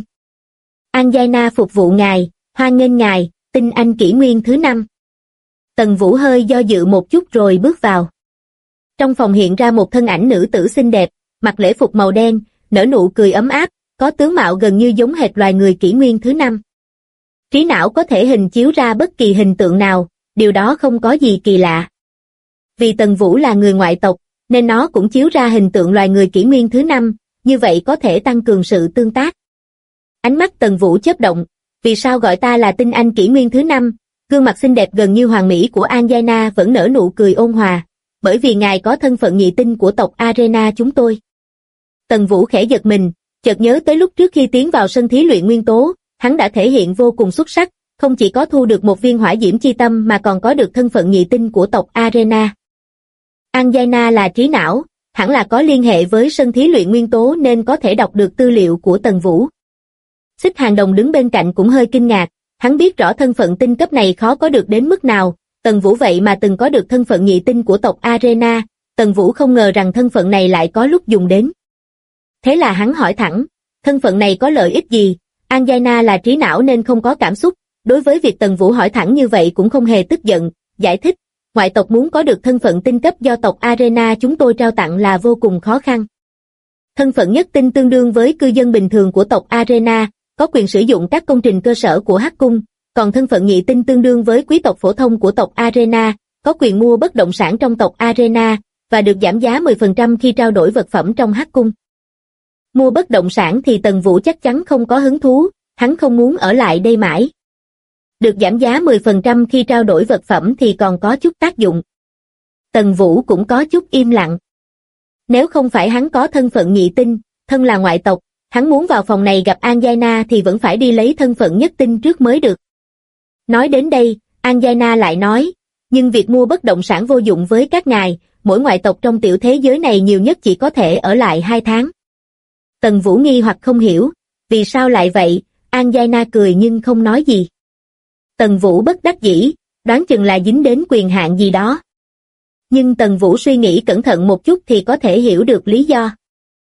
Anjana phục vụ ngài, hoan nghênh ngài, tinh anh kỷ nguyên thứ 5. Tần Vũ hơi do dự một chút rồi bước vào. Trong phòng hiện ra một thân ảnh nữ tử xinh đẹp, mặc lễ phục màu đen, nở nụ cười ấm áp, có tướng mạo gần như giống hệt loài người kỷ nguyên thứ 5. Trí não có thể hình chiếu ra bất kỳ hình tượng nào, điều đó không có gì kỳ lạ. Vì Tần Vũ là người ngoại tộc, nên nó cũng chiếu ra hình tượng loài người kỷ nguyên thứ 5, như vậy có thể tăng cường sự tương tác. Ánh mắt Tần Vũ chớp động, vì sao gọi ta là tinh anh kỷ nguyên thứ 5, gương mặt xinh đẹp gần như hoàn mỹ của Anjana vẫn nở nụ cười ôn hòa, bởi vì ngài có thân phận nhị tinh của tộc Arena chúng tôi. Tần Vũ khẽ giật mình, chợt nhớ tới lúc trước khi tiến vào sân thí luyện nguyên tố, hắn đã thể hiện vô cùng xuất sắc, không chỉ có thu được một viên hỏa diễm chi tâm mà còn có được thân phận nhị tinh của tộc Arena. Anjana là trí não, hẳn là có liên hệ với sân thí luyện nguyên tố nên có thể đọc được tư liệu của Tần Vũ. Xích Hàng Đồng đứng bên cạnh cũng hơi kinh ngạc, hắn biết rõ thân phận tinh cấp này khó có được đến mức nào, Tần Vũ vậy mà từng có được thân phận nhị tinh của tộc Arena, Tần Vũ không ngờ rằng thân phận này lại có lúc dùng đến. Thế là hắn hỏi thẳng, thân phận này có lợi ích gì? Anjaina là trí não nên không có cảm xúc, đối với việc Tần Vũ hỏi thẳng như vậy cũng không hề tức giận, giải thích, ngoại tộc muốn có được thân phận tinh cấp do tộc Arena chúng tôi trao tặng là vô cùng khó khăn. Thân phận nhất tinh tương đương với cư dân bình thường của tộc Arena, có quyền sử dụng các công trình cơ sở của Hắc Cung, còn thân phận nhị tinh tương đương với quý tộc phổ thông của tộc Arena, có quyền mua bất động sản trong tộc Arena, và được giảm giá 10% khi trao đổi vật phẩm trong Hắc Cung. Mua bất động sản thì Tần Vũ chắc chắn không có hứng thú, hắn không muốn ở lại đây mãi. Được giảm giá 10% khi trao đổi vật phẩm thì còn có chút tác dụng. Tần Vũ cũng có chút im lặng. Nếu không phải hắn có thân phận nhị tinh, thân là ngoại tộc, hắn muốn vào phòng này gặp Anjaina thì vẫn phải đi lấy thân phận nhất tinh trước mới được. Nói đến đây, Anjaina lại nói, nhưng việc mua bất động sản vô dụng với các ngài, mỗi ngoại tộc trong tiểu thế giới này nhiều nhất chỉ có thể ở lại 2 tháng. Tần Vũ nghi hoặc không hiểu, vì sao lại vậy, Anjaina cười nhưng không nói gì. Tần Vũ bất đắc dĩ, đoán chừng là dính đến quyền hạn gì đó. Nhưng Tần Vũ suy nghĩ cẩn thận một chút thì có thể hiểu được lý do.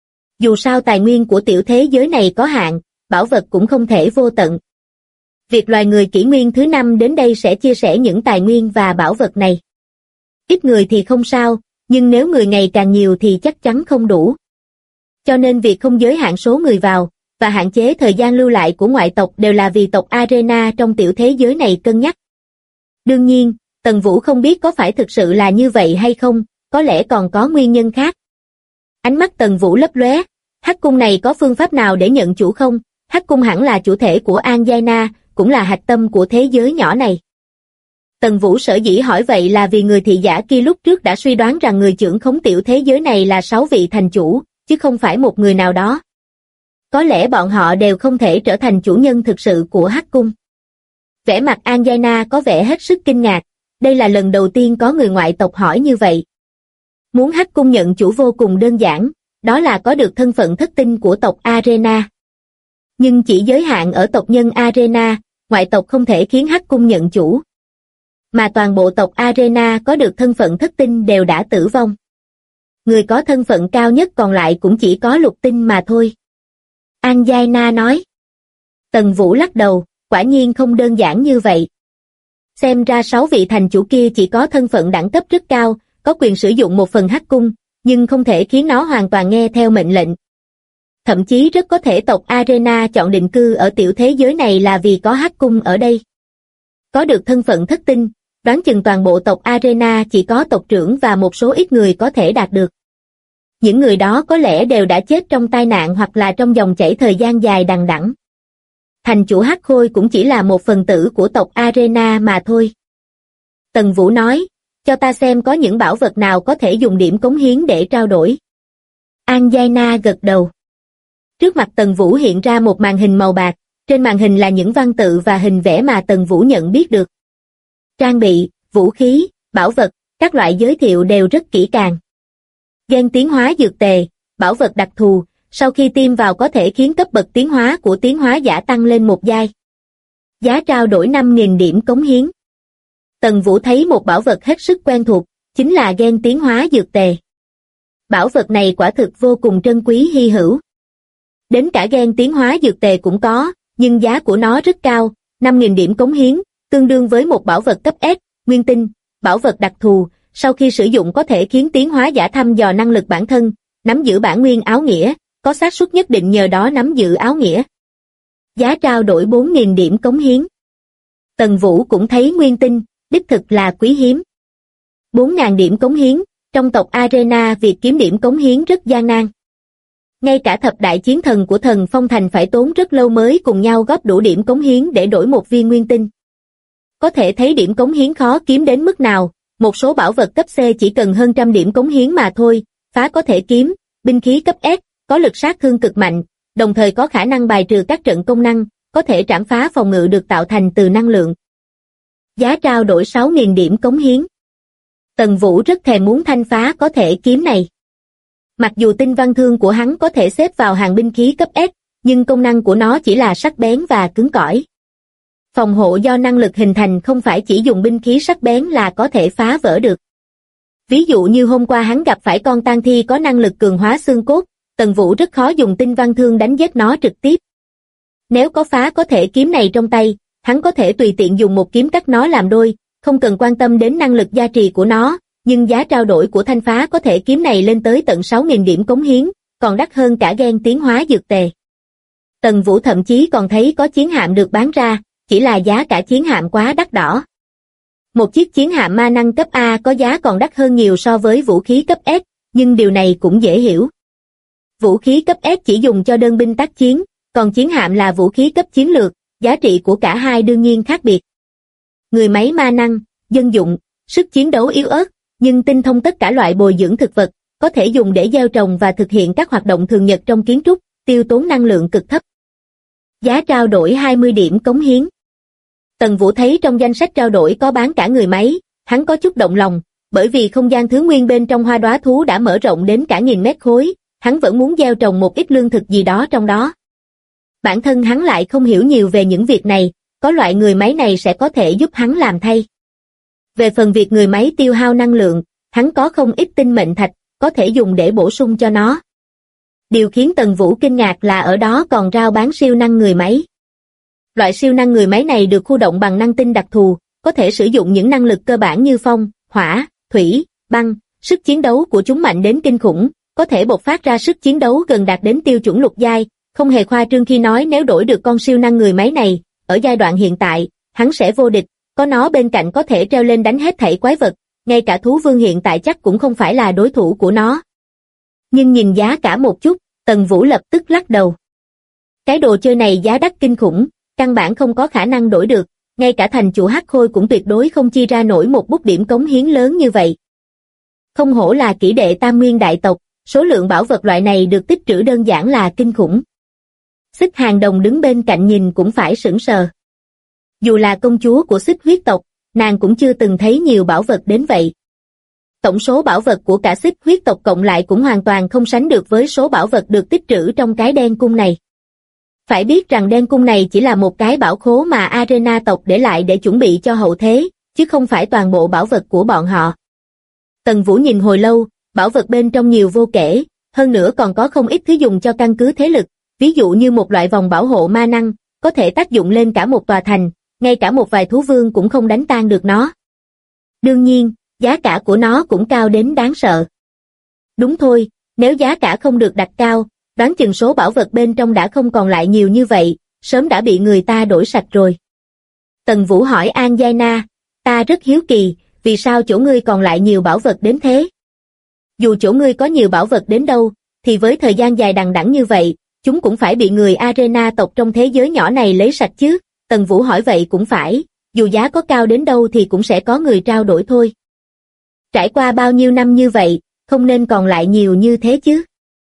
Dù sao tài nguyên của tiểu thế giới này có hạn, bảo vật cũng không thể vô tận. Việc loài người kỷ nguyên thứ 5 đến đây sẽ chia sẻ những tài nguyên và bảo vật này. Ít người thì không sao, nhưng nếu người ngày càng nhiều thì chắc chắn không đủ. Cho nên việc không giới hạn số người vào, và hạn chế thời gian lưu lại của ngoại tộc đều là vì tộc Arena trong tiểu thế giới này cân nhắc. Đương nhiên, Tần Vũ không biết có phải thực sự là như vậy hay không, có lẽ còn có nguyên nhân khác. Ánh mắt Tần Vũ lấp lóe, Hắc Cung này có phương pháp nào để nhận chủ không? Hắc Cung hẳn là chủ thể của Anjaina, cũng là hạch tâm của thế giới nhỏ này. Tần Vũ sở dĩ hỏi vậy là vì người thị giả kia lúc trước đã suy đoán rằng người trưởng khống tiểu thế giới này là 6 vị thành chủ, chứ không phải một người nào đó. Có lẽ bọn họ đều không thể trở thành chủ nhân thực sự của Hắc Cung. Vẻ mặt Anjaina có vẻ hết sức kinh ngạc, đây là lần đầu tiên có người ngoại tộc hỏi như vậy. Muốn Hắc Cung nhận chủ vô cùng đơn giản, đó là có được thân phận thất tinh của tộc Arena. Nhưng chỉ giới hạn ở tộc nhân Arena, ngoại tộc không thể khiến Hắc Cung nhận chủ. Mà toàn bộ tộc Arena có được thân phận thất tinh đều đã tử vong. Người có thân phận cao nhất còn lại cũng chỉ có lục tinh mà thôi. Anjaina nói. Tần Vũ lắc đầu, quả nhiên không đơn giản như vậy. Xem ra 6 vị thành chủ kia chỉ có thân phận đẳng cấp rất cao, có quyền sử dụng một phần Hắc Cung, nhưng không thể khiến nó hoàn toàn nghe theo mệnh lệnh. Thậm chí rất có thể tộc Arena chọn định cư ở tiểu thế giới này là vì có Hắc Cung ở đây. Có được thân phận thất tinh, đoán chừng toàn bộ tộc Arena chỉ có tộc trưởng và một số ít người có thể đạt được. Những người đó có lẽ đều đã chết trong tai nạn hoặc là trong dòng chảy thời gian dài đằng đẵng. Thành chủ Hắc Khôi cũng chỉ là một phần tử của tộc Arena mà thôi. Tần Vũ nói, cho ta xem có những bảo vật nào có thể dùng điểm cống hiến để trao đổi. Anjaina gật đầu. Trước mặt Tần Vũ hiện ra một màn hình màu bạc, trên màn hình là những văn tự và hình vẽ mà Tần Vũ nhận biết được. Trang bị, vũ khí, bảo vật, các loại giới thiệu đều rất kỹ càng. Gen tiến hóa dược tề, bảo vật đặc thù, sau khi tiêm vào có thể khiến cấp bậc tiến hóa của tiến hóa giả tăng lên một giai. Giá trao đổi 5.000 điểm cống hiến. Tần Vũ thấy một bảo vật hết sức quen thuộc, chính là gen tiến hóa dược tề. Bảo vật này quả thực vô cùng trân quý hy hữu. Đến cả gen tiến hóa dược tề cũng có, nhưng giá của nó rất cao, 5.000 điểm cống hiến, tương đương với một bảo vật cấp S, nguyên tinh, bảo vật đặc thù, sau khi sử dụng có thể khiến tiến hóa giả thăm dò năng lực bản thân, nắm giữ bản nguyên áo nghĩa, có xác suất nhất định nhờ đó nắm giữ áo nghĩa. Giá trao đổi 4.000 điểm cống hiến. Tần Vũ cũng thấy nguyên tinh, đích thực là quý hiếm. 4.000 điểm cống hiến, trong tộc Arena việc kiếm điểm cống hiến rất gian nan. Ngay cả thập đại chiến thần của thần Phong Thành phải tốn rất lâu mới cùng nhau góp đủ điểm cống hiến để đổi một viên nguyên tinh. Có thể thấy điểm cống hiến khó kiếm đến mức nào, một số bảo vật cấp C chỉ cần hơn trăm điểm cống hiến mà thôi, phá có thể kiếm, binh khí cấp S, có lực sát thương cực mạnh, đồng thời có khả năng bài trừ các trận công năng, có thể trảm phá phòng ngự được tạo thành từ năng lượng. Giá trao đổi 6.000 điểm cống hiến. Tần Vũ rất thèm muốn thanh phá có thể kiếm này. Mặc dù tinh văn thương của hắn có thể xếp vào hàng binh khí cấp S, nhưng công năng của nó chỉ là sắc bén và cứng cỏi. Phòng hộ do năng lực hình thành không phải chỉ dùng binh khí sắc bén là có thể phá vỡ được. Ví dụ như hôm qua hắn gặp phải con tang thi có năng lực cường hóa xương cốt, Tần Vũ rất khó dùng tinh văn thương đánh giết nó trực tiếp. Nếu có phá có thể kiếm này trong tay, hắn có thể tùy tiện dùng một kiếm cắt nó làm đôi, không cần quan tâm đến năng lực gia trì của nó, nhưng giá trao đổi của thanh phá có thể kiếm này lên tới tận 6.000 điểm cống hiến, còn đắt hơn cả gen tiến hóa dược tề. Tần Vũ thậm chí còn thấy có chiến hạm được bán ra, chỉ là giá cả chiến hạm quá đắt đỏ. Một chiếc chiến hạm ma năng cấp A có giá còn đắt hơn nhiều so với vũ khí cấp S, nhưng điều này cũng dễ hiểu. Vũ khí cấp S chỉ dùng cho đơn binh tác chiến, còn chiến hạm là vũ khí cấp chiến lược, giá trị của cả hai đương nhiên khác biệt. Người máy ma năng, dân dụng, sức chiến đấu yếu ớt, nhưng tinh thông tất cả loại bồi dưỡng thực vật, có thể dùng để gieo trồng và thực hiện các hoạt động thường nhật trong kiến trúc, tiêu tốn năng lượng cực thấp. Giá trao đổi 20 điểm cống hiến. Tần Vũ thấy trong danh sách trao đổi có bán cả người máy, hắn có chút động lòng, bởi vì không gian thứ nguyên bên trong hoa đóa thú đã mở rộng đến cả 1000 mét khối, hắn vẫn muốn gieo trồng một ít lương thực gì đó trong đó. Bản thân hắn lại không hiểu nhiều về những việc này, có loại người máy này sẽ có thể giúp hắn làm thay. Về phần việc người máy tiêu hao năng lượng, hắn có không ít tinh mệnh thạch, có thể dùng để bổ sung cho nó. Điều khiến Tần Vũ kinh ngạc là ở đó còn rao bán siêu năng người máy. Loại siêu năng người máy này được khu động bằng năng tinh đặc thù, có thể sử dụng những năng lực cơ bản như phong, hỏa, thủy, băng, sức chiến đấu của chúng mạnh đến kinh khủng, có thể bộc phát ra sức chiến đấu gần đạt đến tiêu chuẩn lục giai, không hề khoa trương khi nói nếu đổi được con siêu năng người máy này, ở giai đoạn hiện tại, hắn sẽ vô địch, có nó bên cạnh có thể treo lên đánh hết thảy quái vật, ngay cả thú vương hiện tại chắc cũng không phải là đối thủ của nó. Nhưng nhìn giá cả một chút, Tần Vũ lập tức lắc đầu. Cái đồ chơi này giá đắt kinh khủng, căn bản không có khả năng đổi được, ngay cả thành chủ Hắc Khôi cũng tuyệt đối không chi ra nổi một bút điểm cống hiến lớn như vậy. Không hổ là kỷ đệ tam nguyên đại tộc, số lượng bảo vật loại này được tích trữ đơn giản là kinh khủng. Xích Hàng Đồng đứng bên cạnh nhìn cũng phải sững sờ. Dù là công chúa của Xích huyết tộc, nàng cũng chưa từng thấy nhiều bảo vật đến vậy. Tổng số bảo vật của cả Xích huyết tộc cộng lại cũng hoàn toàn không sánh được với số bảo vật được tích trữ trong cái đen cung này. Phải biết rằng đen cung này chỉ là một cái bảo khố mà Arena tộc để lại để chuẩn bị cho hậu thế, chứ không phải toàn bộ bảo vật của bọn họ. Tần Vũ nhìn hồi lâu, bảo vật bên trong nhiều vô kể, hơn nữa còn có không ít thứ dùng cho căn cứ thế lực, ví dụ như một loại vòng bảo hộ ma năng, có thể tác dụng lên cả một tòa thành, ngay cả một vài thú vương cũng không đánh tan được nó. Đương nhiên, giá cả của nó cũng cao đến đáng sợ. Đúng thôi, nếu giá cả không được đặt cao, đoán chừng số bảo vật bên trong đã không còn lại nhiều như vậy, sớm đã bị người ta đổi sạch rồi. Tần Vũ hỏi An Giai Na, ta rất hiếu kỳ, vì sao chỗ ngươi còn lại nhiều bảo vật đến thế? Dù chỗ ngươi có nhiều bảo vật đến đâu, thì với thời gian dài đằng đẵng như vậy, chúng cũng phải bị người Arena tộc trong thế giới nhỏ này lấy sạch chứ. Tần Vũ hỏi vậy cũng phải, dù giá có cao đến đâu thì cũng sẽ có người trao đổi thôi. Trải qua bao nhiêu năm như vậy, không nên còn lại nhiều như thế chứ.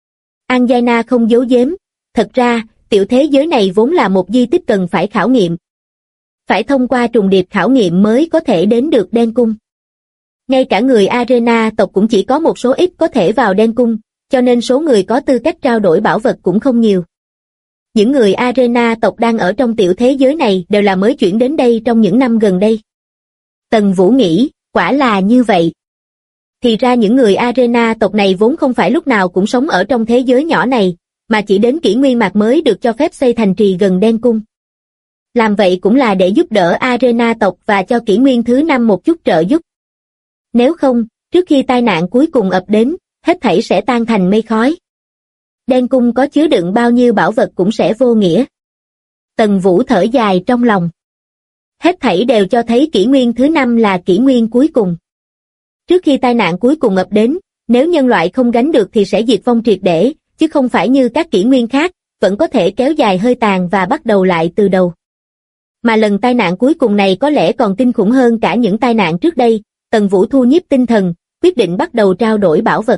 An Giai Na không giấu giếm, thật ra, tiểu thế giới này vốn là một di tích cần phải khảo nghiệm. Phải thông qua trùng điệp khảo nghiệm mới có thể đến được đen cung. Ngay cả người Arena tộc cũng chỉ có một số ít có thể vào đen cung, cho nên số người có tư cách trao đổi bảo vật cũng không nhiều. Những người Arena tộc đang ở trong tiểu thế giới này đều là mới chuyển đến đây trong những năm gần đây. Tần Vũ nghĩ, quả là như vậy. Thì ra những người Arena tộc này vốn không phải lúc nào cũng sống ở trong thế giới nhỏ này, mà chỉ đến kỷ nguyên mạc mới được cho phép xây thành trì gần đen cung. Làm vậy cũng là để giúp đỡ Arena tộc và cho kỷ nguyên thứ 5 một chút trợ giúp. Nếu không, trước khi tai nạn cuối cùng ập đến, hết thảy sẽ tan thành mây khói. Đen cung có chứa đựng bao nhiêu bảo vật cũng sẽ vô nghĩa. Tần Vũ thở dài trong lòng. Hết thảy đều cho thấy kỷ nguyên thứ 5 là kỷ nguyên cuối cùng. Trước khi tai nạn cuối cùng ập đến, nếu nhân loại không gánh được thì sẽ diệt vong triệt để, chứ không phải như các kỷ nguyên khác, vẫn có thể kéo dài hơi tàn và bắt đầu lại từ đầu. Mà lần tai nạn cuối cùng này có lẽ còn kinh khủng hơn cả những tai nạn trước đây. Tần Vũ thu nhiếp tinh thần, quyết định bắt đầu trao đổi bảo vật.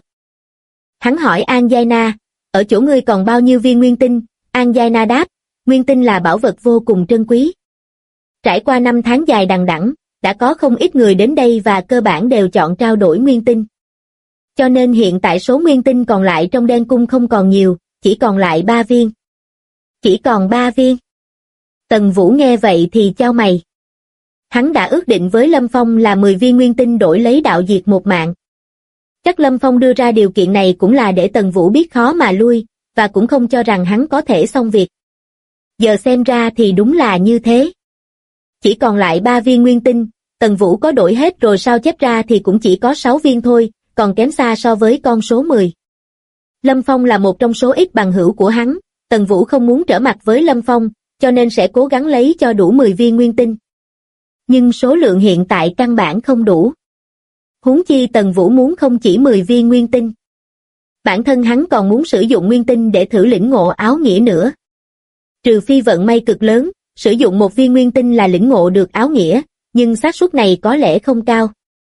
Hắn hỏi An Giai Na, ở chỗ ngươi còn bao nhiêu viên nguyên tinh? An Giai Na đáp, nguyên tinh là bảo vật vô cùng trân quý. Trải qua 5 tháng dài đằng đẵng, đã có không ít người đến đây và cơ bản đều chọn trao đổi nguyên tinh. Cho nên hiện tại số nguyên tinh còn lại trong đen cung không còn nhiều, chỉ còn lại 3 viên. Chỉ còn 3 viên. Tần Vũ nghe vậy thì chau mày. Hắn đã ước định với Lâm Phong là 10 viên nguyên tinh đổi lấy đạo diệt một mạng. Chắc Lâm Phong đưa ra điều kiện này cũng là để Tần Vũ biết khó mà lui, và cũng không cho rằng hắn có thể xong việc. Giờ xem ra thì đúng là như thế. Chỉ còn lại 3 viên nguyên tinh, Tần Vũ có đổi hết rồi sao chép ra thì cũng chỉ có 6 viên thôi, còn kém xa so với con số 10. Lâm Phong là một trong số ít bằng hữu của hắn, Tần Vũ không muốn trở mặt với Lâm Phong, cho nên sẽ cố gắng lấy cho đủ 10 viên nguyên tinh. Nhưng số lượng hiện tại căn bản không đủ. Huống chi Tần Vũ muốn không chỉ 10 viên nguyên tinh. Bản thân hắn còn muốn sử dụng nguyên tinh để thử lĩnh ngộ áo nghĩa nữa. Trừ phi vận may cực lớn, sử dụng một viên nguyên tinh là lĩnh ngộ được áo nghĩa, nhưng xác suất này có lẽ không cao.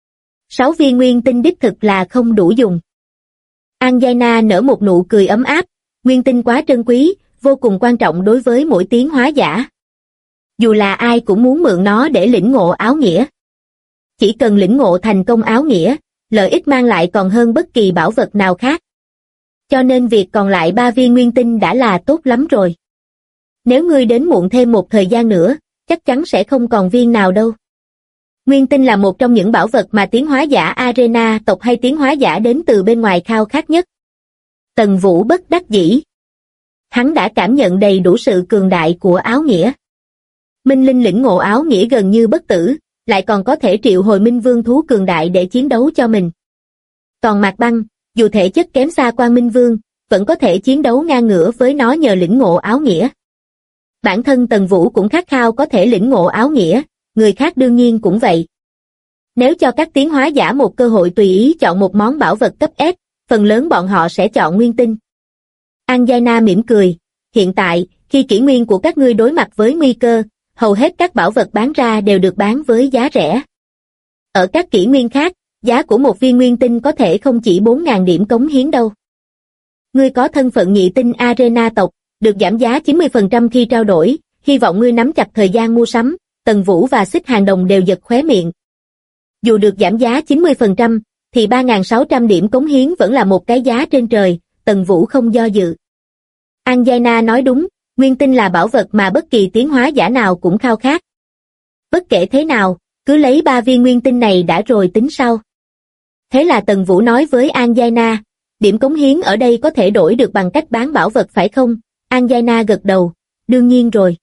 6 viên nguyên tinh đích thực là không đủ dùng. Anjana nở một nụ cười ấm áp, nguyên tinh quá trân quý, vô cùng quan trọng đối với mỗi tiến hóa giả. Dù là ai cũng muốn mượn nó để lĩnh ngộ áo nghĩa. Chỉ cần lĩnh ngộ thành công áo nghĩa, lợi ích mang lại còn hơn bất kỳ bảo vật nào khác. Cho nên việc còn lại 3 viên nguyên tinh đã là tốt lắm rồi. Nếu ngươi đến muộn thêm một thời gian nữa, chắc chắn sẽ không còn viên nào đâu. Nguyên tinh là một trong những bảo vật mà tiến hóa giả Arena tộc hay tiến hóa giả đến từ bên ngoài khao khát nhất. Tần Vũ bất đắc dĩ. Hắn đã cảm nhận đầy đủ sự cường đại của áo nghĩa. Minh linh lĩnh ngộ áo nghĩa gần như bất tử, lại còn có thể triệu hồi minh vương thú cường đại để chiến đấu cho mình. Còn Mạc Băng, dù thể chất kém xa Quang Minh Vương, vẫn có thể chiến đấu ngang ngửa với nó nhờ lĩnh ngộ áo nghĩa. Bản thân Tần Vũ cũng khát khao có thể lĩnh ngộ áo nghĩa, người khác đương nhiên cũng vậy. Nếu cho các tiến hóa giả một cơ hội tùy ý chọn một món bảo vật cấp S, phần lớn bọn họ sẽ chọn nguyên tinh. Anjana mỉm cười, hiện tại, khi kỷ nguyên của các ngươi đối mặt với nguy cơ, hầu hết các bảo vật bán ra đều được bán với giá rẻ. Ở các kỷ nguyên khác, giá của một viên nguyên tinh có thể không chỉ 4.000 điểm cống hiến đâu. Ngươi có thân phận nhị tinh Arena tộc, được giảm giá 90% khi trao đổi, hy vọng ngươi nắm chặt thời gian mua sắm. Tần Vũ và Xích Hàng Đồng đều giật khóe miệng. Dù được giảm giá 90%, thì 3.600 điểm cống hiến vẫn là một cái giá trên trời, Tần Vũ không do dự. Anjana nói đúng, nguyên tinh là bảo vật mà bất kỳ tiến hóa giả nào cũng khao khát. Bất kể thế nào, cứ lấy 3 viên nguyên tinh này đã rồi tính sau. Thế là Tần Vũ nói với Anjana, điểm cống hiến ở đây có thể đổi được bằng cách bán bảo vật phải không? Anjana gật đầu, đương nhiên rồi.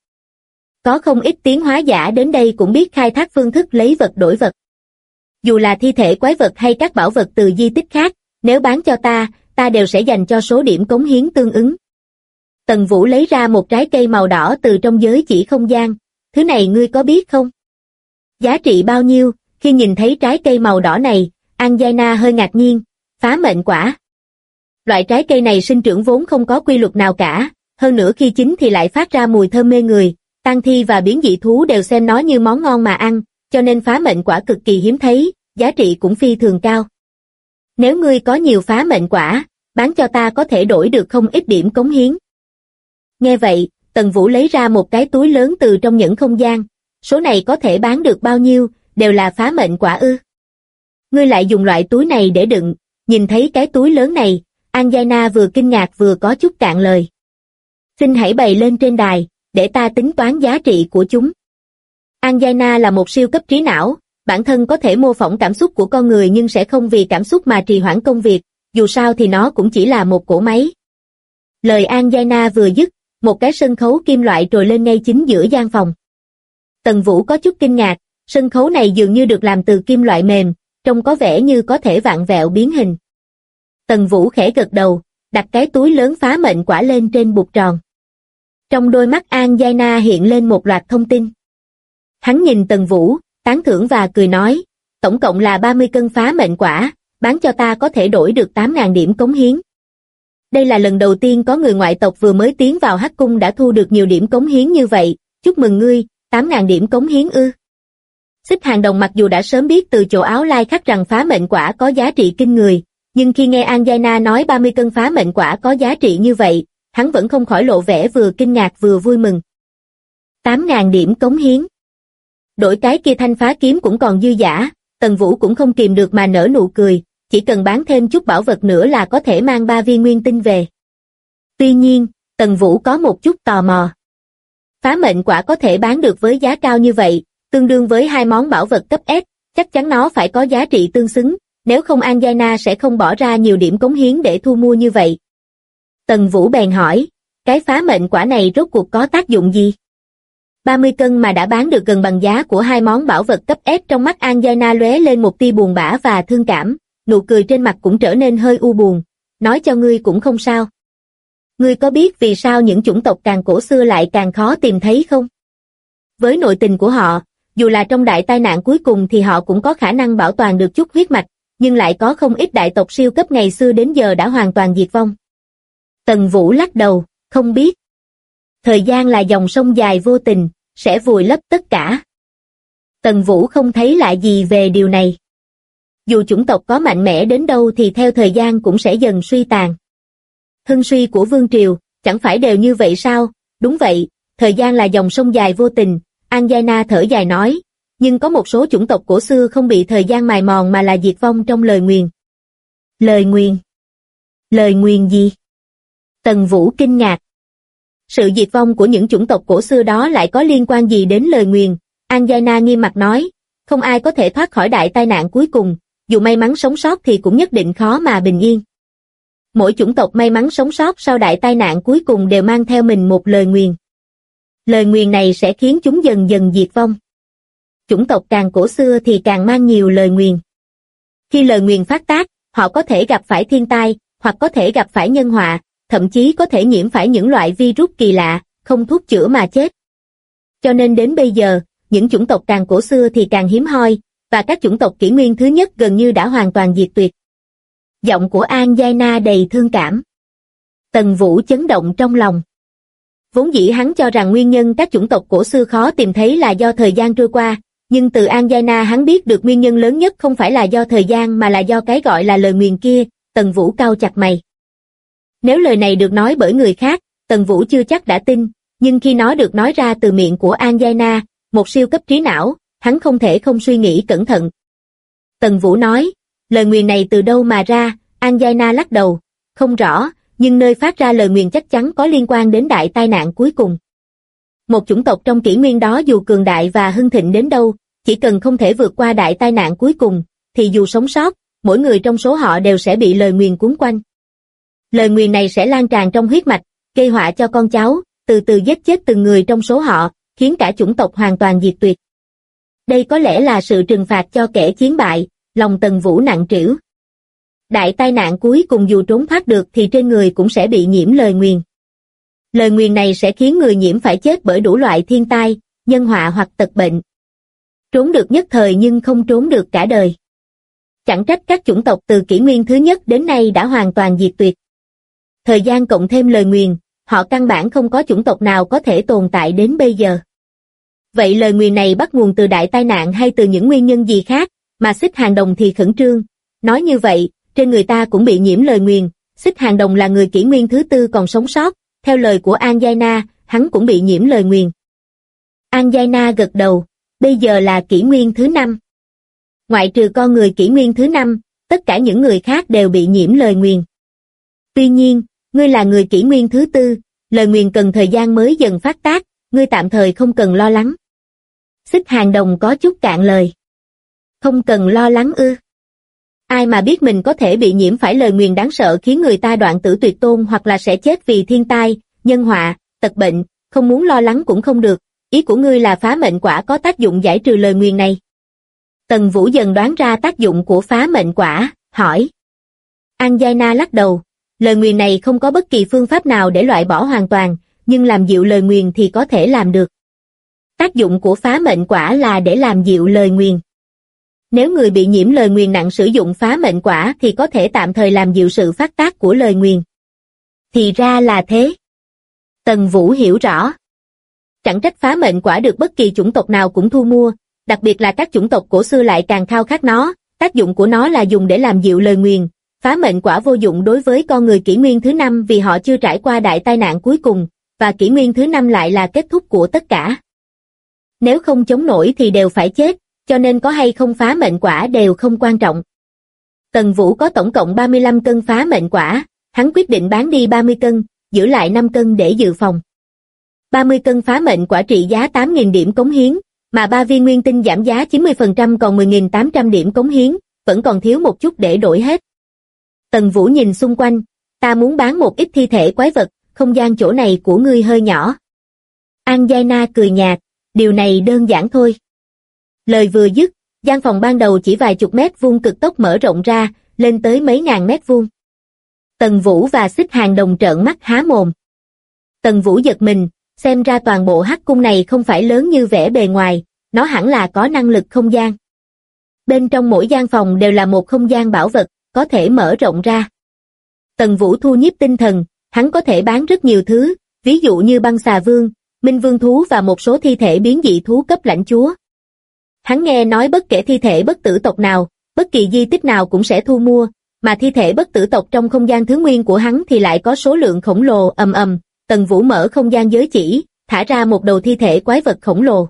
Có không ít tiến hóa giả đến đây cũng biết khai thác phương thức lấy vật đổi vật. Dù là thi thể quái vật hay các bảo vật từ di tích khác, nếu bán cho ta đều sẽ dành cho số điểm cống hiến tương ứng. Tần Vũ lấy ra một trái cây màu đỏ từ trong giới chỉ không gian, thứ này ngươi có biết không? Giá trị bao nhiêu? Khi nhìn thấy trái cây màu đỏ này, Anjana hơi ngạc nhiên, phá mệnh quả. Loại trái cây này sinh trưởng vốn không có quy luật nào cả, hơn nữa khi chín thì lại phát ra mùi thơm mê người. Tang thi và biến dị thú đều xem nó như món ngon mà ăn, cho nên phá mệnh quả cực kỳ hiếm thấy, giá trị cũng phi thường cao. Nếu ngươi có nhiều phá mệnh quả, bán cho ta có thể đổi được không ít điểm cống hiến. Nghe vậy, Tần Vũ lấy ra một cái túi lớn từ trong những không gian, số này có thể bán được bao nhiêu, đều là phá mệnh quả ư. Ngươi lại dùng loại túi này để đựng, nhìn thấy cái túi lớn này, Anjana vừa kinh ngạc vừa có chút cạn lời. Xin hãy bày lên trên đài, để ta tính toán giá trị của chúng. Anjana là một siêu cấp trí não, bản thân có thể mô phỏng cảm xúc của con người nhưng sẽ không vì cảm xúc mà trì hoãn công việc, dù sao thì nó cũng chỉ là một cỗ máy. Lời Anjana vừa dứt, một cái sân khấu kim loại trồi lên ngay chính giữa gian phòng. Tần Vũ có chút kinh ngạc, sân khấu này dường như được làm từ kim loại mềm, trông có vẻ như có thể vặn vẹo biến hình. Tần Vũ khẽ gật đầu, đặt cái túi lớn phá mệnh quả lên trên bục tròn. Trong đôi mắt Anjana hiện lên một loạt thông tin. Hắn nhìn Tần Vũ, tán thưởng và cười nói, tổng cộng là 30 cân phá mệnh quả, bán cho ta có thể đổi được 8.000 điểm cống hiến. Đây là lần đầu tiên có người ngoại tộc vừa mới tiến vào Hắc Cung đã thu được nhiều điểm cống hiến như vậy, chúc mừng ngươi, 8.000 điểm cống hiến ư. Xích Hàng Đồng mặc dù đã sớm biết từ chỗ áo lai khắc rằng phá mệnh quả có giá trị kinh người, nhưng khi nghe Anjana nói 30 cân phá mệnh quả có giá trị như vậy, hắn vẫn không khỏi lộ vẻ vừa kinh ngạc vừa vui mừng. 8.000 điểm cống hiến. Đổi cái kia thanh phá kiếm cũng còn dư dả, Tần Vũ cũng không kìm được mà nở nụ cười, chỉ cần bán thêm chút bảo vật nữa là có thể mang 3 viên nguyên tinh về. Tuy nhiên, Tần Vũ có một chút tò mò. Phá mệnh quả có thể bán được với giá cao như vậy, tương đương với 2 món bảo vật cấp S, chắc chắn nó phải có giá trị tương xứng, nếu không Anjana sẽ không bỏ ra nhiều điểm cống hiến để thu mua như vậy. Tần Vũ bèn hỏi, cái phá mệnh quả này rốt cuộc có tác dụng gì? 30 cân mà đã bán được gần bằng giá của 2 món bảo vật cấp S. Trong mắt Anjana lóe lên một tia buồn bã và thương cảm, nụ cười trên mặt cũng trở nên hơi u buồn, nói cho ngươi cũng không sao. Ngươi có biết vì sao những chủng tộc càng cổ xưa lại càng khó tìm thấy không? Với nội tình của họ, dù là trong đại tai nạn cuối cùng thì họ cũng có khả năng bảo toàn được chút huyết mạch, nhưng lại có không ít đại tộc siêu cấp ngày xưa đến giờ đã hoàn toàn diệt vong. Tần Vũ lắc đầu, không biết. Thời gian là dòng sông dài vô tình, sẽ vùi lấp tất cả. Tần Vũ không thấy lạ gì về điều này. Dù chủng tộc có mạnh mẽ đến đâu thì theo thời gian cũng sẽ dần suy tàn. Hưng suy của vương triều, chẳng phải đều như vậy sao? Đúng vậy, thời gian là dòng sông dài vô tình, Anjana thở dài nói, nhưng có một số chủng tộc cổ xưa không bị thời gian mài mòn mà là diệt vong trong lời nguyền. Lời nguyền? Lời nguyền gì? Tần Vũ kinh ngạc. Sự diệt vong của những chủng tộc cổ xưa đó lại có liên quan gì đến lời nguyền? Anjana nghiêm mặt nói, không ai có thể thoát khỏi đại tai nạn cuối cùng, dù may mắn sống sót thì cũng nhất định khó mà bình yên. Mỗi chủng tộc may mắn sống sót sau đại tai nạn cuối cùng đều mang theo mình một lời nguyền. Lời nguyền này sẽ khiến chúng dần dần diệt vong. Chủng tộc càng cổ xưa thì càng mang nhiều lời nguyền. Khi lời nguyền phát tác, họ có thể gặp phải thiên tai, hoặc có thể gặp phải nhân họa, thậm chí có thể nhiễm phải những loại virus kỳ lạ, không thuốc chữa mà chết. Cho nên đến bây giờ, những chủng tộc càng cổ xưa thì càng hiếm hoi, và các chủng tộc kỷ nguyên thứ nhất gần như đã hoàn toàn diệt tuyệt. Giọng của Anjana đầy thương cảm. Tần Vũ chấn động trong lòng. Vốn dĩ hắn cho rằng nguyên nhân các chủng tộc cổ xưa khó tìm thấy là do thời gian trôi qua, nhưng từ Anjana hắn biết được nguyên nhân lớn nhất không phải là do thời gian mà là do cái gọi là lời nguyền kia. Tần Vũ cau chặt mày. Nếu lời này được nói bởi người khác, Tần Vũ chưa chắc đã tin, nhưng khi nó được nói ra từ miệng của Anjana, một siêu cấp trí não, hắn không thể không suy nghĩ cẩn thận. Tần Vũ nói, lời nguyền này từ đâu mà ra? Anjana lắc đầu, không rõ, nhưng nơi phát ra lời nguyền chắc chắn có liên quan đến đại tai nạn cuối cùng. Một chủng tộc trong kỷ nguyên đó dù cường đại và hưng thịnh đến đâu, chỉ cần không thể vượt qua đại tai nạn cuối cùng, thì dù sống sót, mỗi người trong số họ đều sẽ bị lời nguyền cuốn quanh. Lời nguyền này sẽ lan tràn trong huyết mạch, gây họa cho con cháu, từ từ giết chết từng người trong số họ, khiến cả chủng tộc hoàn toàn diệt tuyệt. Đây có lẽ là sự trừng phạt cho kẻ chiến bại, lòng Tần Vũ nặng trĩu. Đại tai nạn cuối cùng dù trốn thoát được thì trên người cũng sẽ bị nhiễm lời nguyền. Lời nguyền này sẽ khiến người nhiễm phải chết bởi đủ loại thiên tai, nhân họa hoặc tật bệnh. Trốn được nhất thời nhưng không trốn được cả đời. Chẳng trách các chủng tộc từ kỷ nguyên thứ nhất đến nay đã hoàn toàn diệt tuyệt. Thời gian cộng thêm lời nguyền, họ căn bản không có chủng tộc nào có thể tồn tại đến bây giờ. Vậy lời nguyền này bắt nguồn từ đại tai nạn hay từ những nguyên nhân gì khác? Mà Xích Hàng Đồng thì khẩn trương. Nói như vậy, trên người ta cũng bị nhiễm lời nguyền. Xích Hàng Đồng là người kỷ nguyên thứ tư còn sống sót. Theo lời của Anjana, hắn cũng bị nhiễm lời nguyền. Anjana gật đầu, bây giờ là kỷ nguyên thứ 5. Ngoại trừ con người kỷ nguyên thứ 5, tất cả những người khác đều bị nhiễm lời nguyền. Tuy nhiên, ngươi là người kỷ nguyên thứ 4, lời nguyền cần thời gian mới dần phát tác, ngươi tạm thời không cần lo lắng. Xích Hàng Đồng có chút cạn lời. Không cần lo lắng ư? Ai mà biết mình có thể bị nhiễm phải lời nguyền đáng sợ khiến người ta đoạn tử tuyệt tôn hoặc là sẽ chết vì thiên tai, nhân họa, tật bệnh, không muốn lo lắng cũng không được. Ý của ngươi là phá mệnh quả có tác dụng giải trừ lời nguyền này. Tần Vũ dần đoán ra tác dụng của phá mệnh quả, hỏi. Anjana lắc đầu, lời nguyền này không có bất kỳ phương pháp nào để loại bỏ hoàn toàn, nhưng làm dịu lời nguyền thì có thể làm được. Tác dụng của phá mệnh quả là để làm dịu lời nguyền. Nếu người bị nhiễm lời nguyền nặng sử dụng phá mệnh quả thì có thể tạm thời làm dịu sự phát tác của lời nguyền. Thì ra là thế. Tần Vũ hiểu rõ. Chẳng trách phá mệnh quả được bất kỳ chủng tộc nào cũng thu mua, đặc biệt là các chủng tộc cổ xưa lại càng khao khát nó, tác dụng của nó là dùng để làm dịu lời nguyền. Phá mệnh quả vô dụng đối với con người kỷ nguyên thứ 5 vì họ chưa trải qua đại tai nạn cuối cùng, và kỷ nguyên thứ 5 lại là kết thúc của tất cả. Nếu không chống nổi thì đều phải chết, cho nên có hay không phá mệnh quả đều không quan trọng. Tần Vũ có tổng cộng 35 cân phá mệnh quả, hắn quyết định bán đi 30 cân, giữ lại 5 cân để dự phòng. 30 cân phá mệnh quả trị giá 8.000 điểm cống hiến, mà 3 viên nguyên tinh giảm giá 90% còn 10.800 điểm cống hiến, vẫn còn thiếu một chút để đổi hết. Tần Vũ nhìn xung quanh, ta muốn bán một ít thi thể quái vật, không gian chỗ này của ngươi hơi nhỏ. An Giai Na cười nhạt, điều này đơn giản thôi. Lời vừa dứt, gian phòng ban đầu chỉ vài chục mét vuông cực tốc mở rộng ra, lên tới mấy ngàn mét vuông. Tần Vũ và Xích Hàng Đồng trợn mắt há mồm. Tần Vũ giật mình, xem ra toàn bộ hắc cung này không phải lớn như vẻ bề ngoài, nó hẳn là có năng lực không gian. Bên trong mỗi gian phòng đều là một không gian bảo vật, có thể mở rộng ra. Tần Vũ thu nhiếp tinh thần, hắn có thể bán rất nhiều thứ, ví dụ như băng xà vương, minh vương thú và một số thi thể biến dị thú cấp lãnh chúa. Hắn nghe nói bất kể thi thể bất tử tộc nào, bất kỳ di tích nào cũng sẽ thu mua, mà thi thể bất tử tộc trong không gian thứ nguyên của hắn thì lại có số lượng khổng lồ. Tần Vũ mở không gian giới chỉ, thả ra một đầu thi thể quái vật khổng lồ.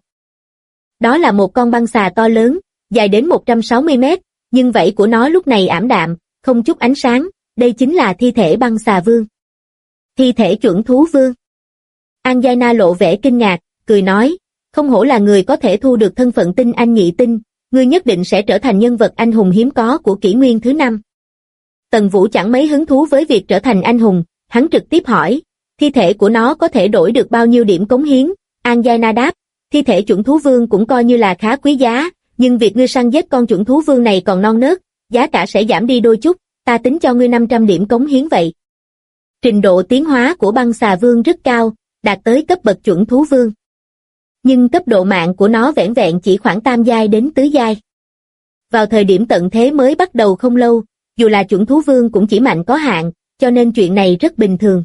Đó là một con băng xà to lớn, dài đến 160 mét, nhưng vảy của nó lúc này ảm đạm, không chút ánh sáng, đây chính là thi thể băng xà vương. Thi thể chuẩn thú vương. An Giai Na lộ vẻ kinh ngạc, cười nói, không hổ là người có thể thu được thân phận tinh anh nhị tinh, ngươi nhất định sẽ trở thành nhân vật anh hùng hiếm có của kỷ nguyên thứ 5. Tần Vũ chẳng mấy hứng thú với việc trở thành anh hùng, hắn trực tiếp hỏi, thi thể của nó có thể đổi được bao nhiêu điểm cống hiến? An Giai Na đáp, thi thể chuẩn thú vương cũng coi như là khá quý giá, nhưng việc ngươi săn giết con chuẩn thú vương này còn non nớt, giá cả sẽ giảm đi đôi chút, ta tính cho ngươi 500 điểm cống hiến vậy. Trình độ tiến hóa của băng xà vương rất cao, đạt tới cấp bậc chuẩn thú vương. Nhưng cấp độ mạng của nó vẻn vẹn chỉ khoảng tam giai đến tứ giai. Vào thời điểm tận thế mới bắt đầu không lâu, dù là chuẩn thú vương cũng chỉ mạnh có hạn, cho nên chuyện này rất bình thường.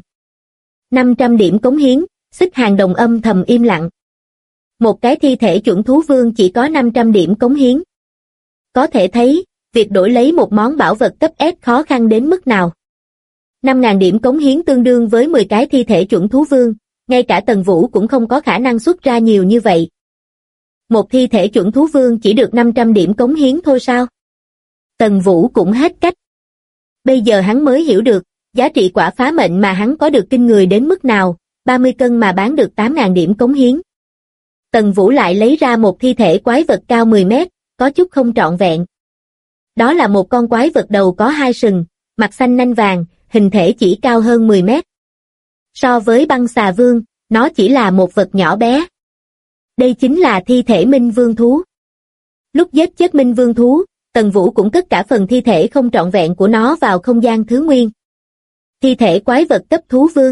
500 điểm cống hiến, Xích Hàng Đồng âm thầm im lặng. Một cái thi thể chuẩn thú vương chỉ có 500 điểm cống hiến. Có thể thấy, việc đổi lấy một món bảo vật cấp S khó khăn đến mức nào. 5.000 điểm cống hiến tương đương với 10 cái thi thể chuẩn thú vương, ngay cả Tần Vũ cũng không có khả năng xuất ra nhiều như vậy. Một thi thể chuẩn thú vương chỉ được 500 điểm cống hiến thôi sao? Tần Vũ cũng hết cách. Bây giờ hắn mới hiểu được, giá trị quả phá mệnh mà hắn có được kinh người đến mức nào, 30 cân mà bán được 8.000 điểm cống hiến. Tần Vũ lại lấy ra một thi thể quái vật cao 10 mét, có chút không trọn vẹn. Đó là một con quái vật đầu có 2 sừng, mặt xanh nanh vàng, hình thể chỉ cao hơn 10 mét. So với băng xà vương, nó chỉ là một vật nhỏ bé. Đây chính là thi thể minh vương thú. Lúc giết chết minh vương thú, Tần Vũ cũng cất cả phần thi thể không trọn vẹn của nó vào không gian thứ nguyên. Thi thể quái vật cấp thú vương.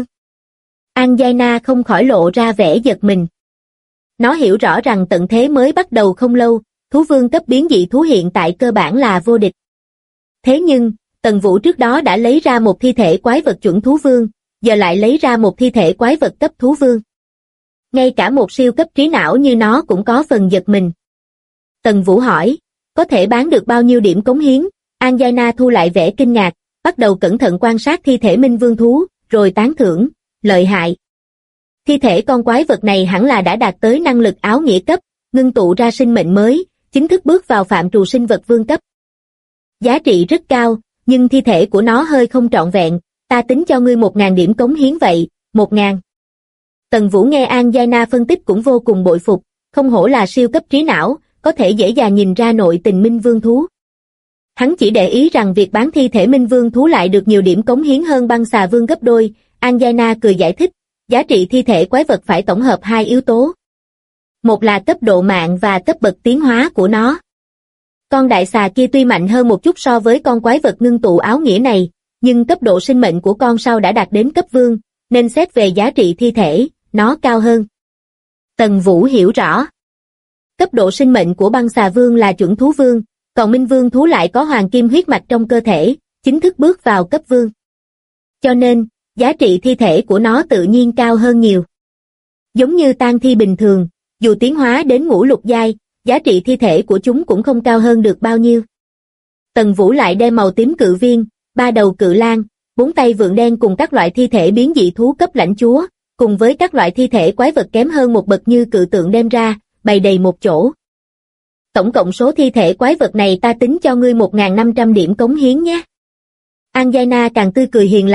An Giai Na không khỏi lộ ra vẻ giật mình. Nó hiểu rõ rằng tận thế mới bắt đầu không lâu, thú vương cấp biến dị thú hiện tại cơ bản là vô địch. Thế nhưng, Tần Vũ trước đó đã lấy ra một thi thể quái vật chuẩn thú vương, giờ lại lấy ra một thi thể quái vật cấp thú vương. Ngay cả một siêu cấp trí não như nó cũng có phần giật mình. Tần Vũ hỏi, có thể bán được bao nhiêu điểm cống hiến? An Giai Na thu lại vẻ kinh ngạc, bắt đầu cẩn thận quan sát thi thể minh vương thú, rồi tán thưởng, lợi hại. Thi thể con quái vật này hẳn là đã đạt tới năng lực áo nghĩa cấp, ngưng tụ ra sinh mệnh mới, chính thức bước vào phạm trù sinh vật vương cấp. Giá trị rất cao, nhưng thi thể của nó hơi không trọn vẹn, ta tính cho ngươi 1.000 điểm cống hiến vậy, 1.000. Tần Vũ nghe An Giai Na phân tích cũng vô cùng bội phục, không hổ là siêu cấp trí não, có thể dễ dàng nhìn ra nội tình minh vương thú. Hắn chỉ để ý rằng việc bán thi thể minh vương thú lại được nhiều điểm cống hiến hơn băng xà vương gấp đôi. An Giai Na cười giải thích, giá trị thi thể quái vật phải tổng hợp 2 yếu tố. Một là cấp độ mạng và cấp bậc tiến hóa của nó. Con đại xà kia tuy mạnh hơn một chút so với con quái vật ngưng tụ áo nghĩa này, nhưng cấp độ sinh mệnh của con sau đã đạt đến cấp vương, nên xét về giá trị thi thể, nó cao hơn. Tần Vũ hiểu rõ. Cấp độ sinh mệnh của băng xà vương là chuẩn thú vương, còn minh vương thú lại có hoàng kim huyết mạch trong cơ thể, chính thức bước vào cấp vương. Cho nên, giá trị thi thể của nó tự nhiên cao hơn nhiều. Giống như tang thi bình thường, dù tiến hóa đến ngũ lục giai, giá trị thi thể của chúng cũng không cao hơn được bao nhiêu. Tần Vũ lại đem màu tím cự viên, 3 đầu cự lang, 4 tay vượn đen cùng các loại thi thể biến dị thú cấp lãnh chúa, cùng với các loại thi thể quái vật kém hơn một bậc như cự tượng đem ra, bày đầy một chỗ. Tổng cộng số thi thể quái vật này ta tính cho ngươi 1.500 điểm cống hiến nhé. An Giai Na càng tươi cười hiền lành,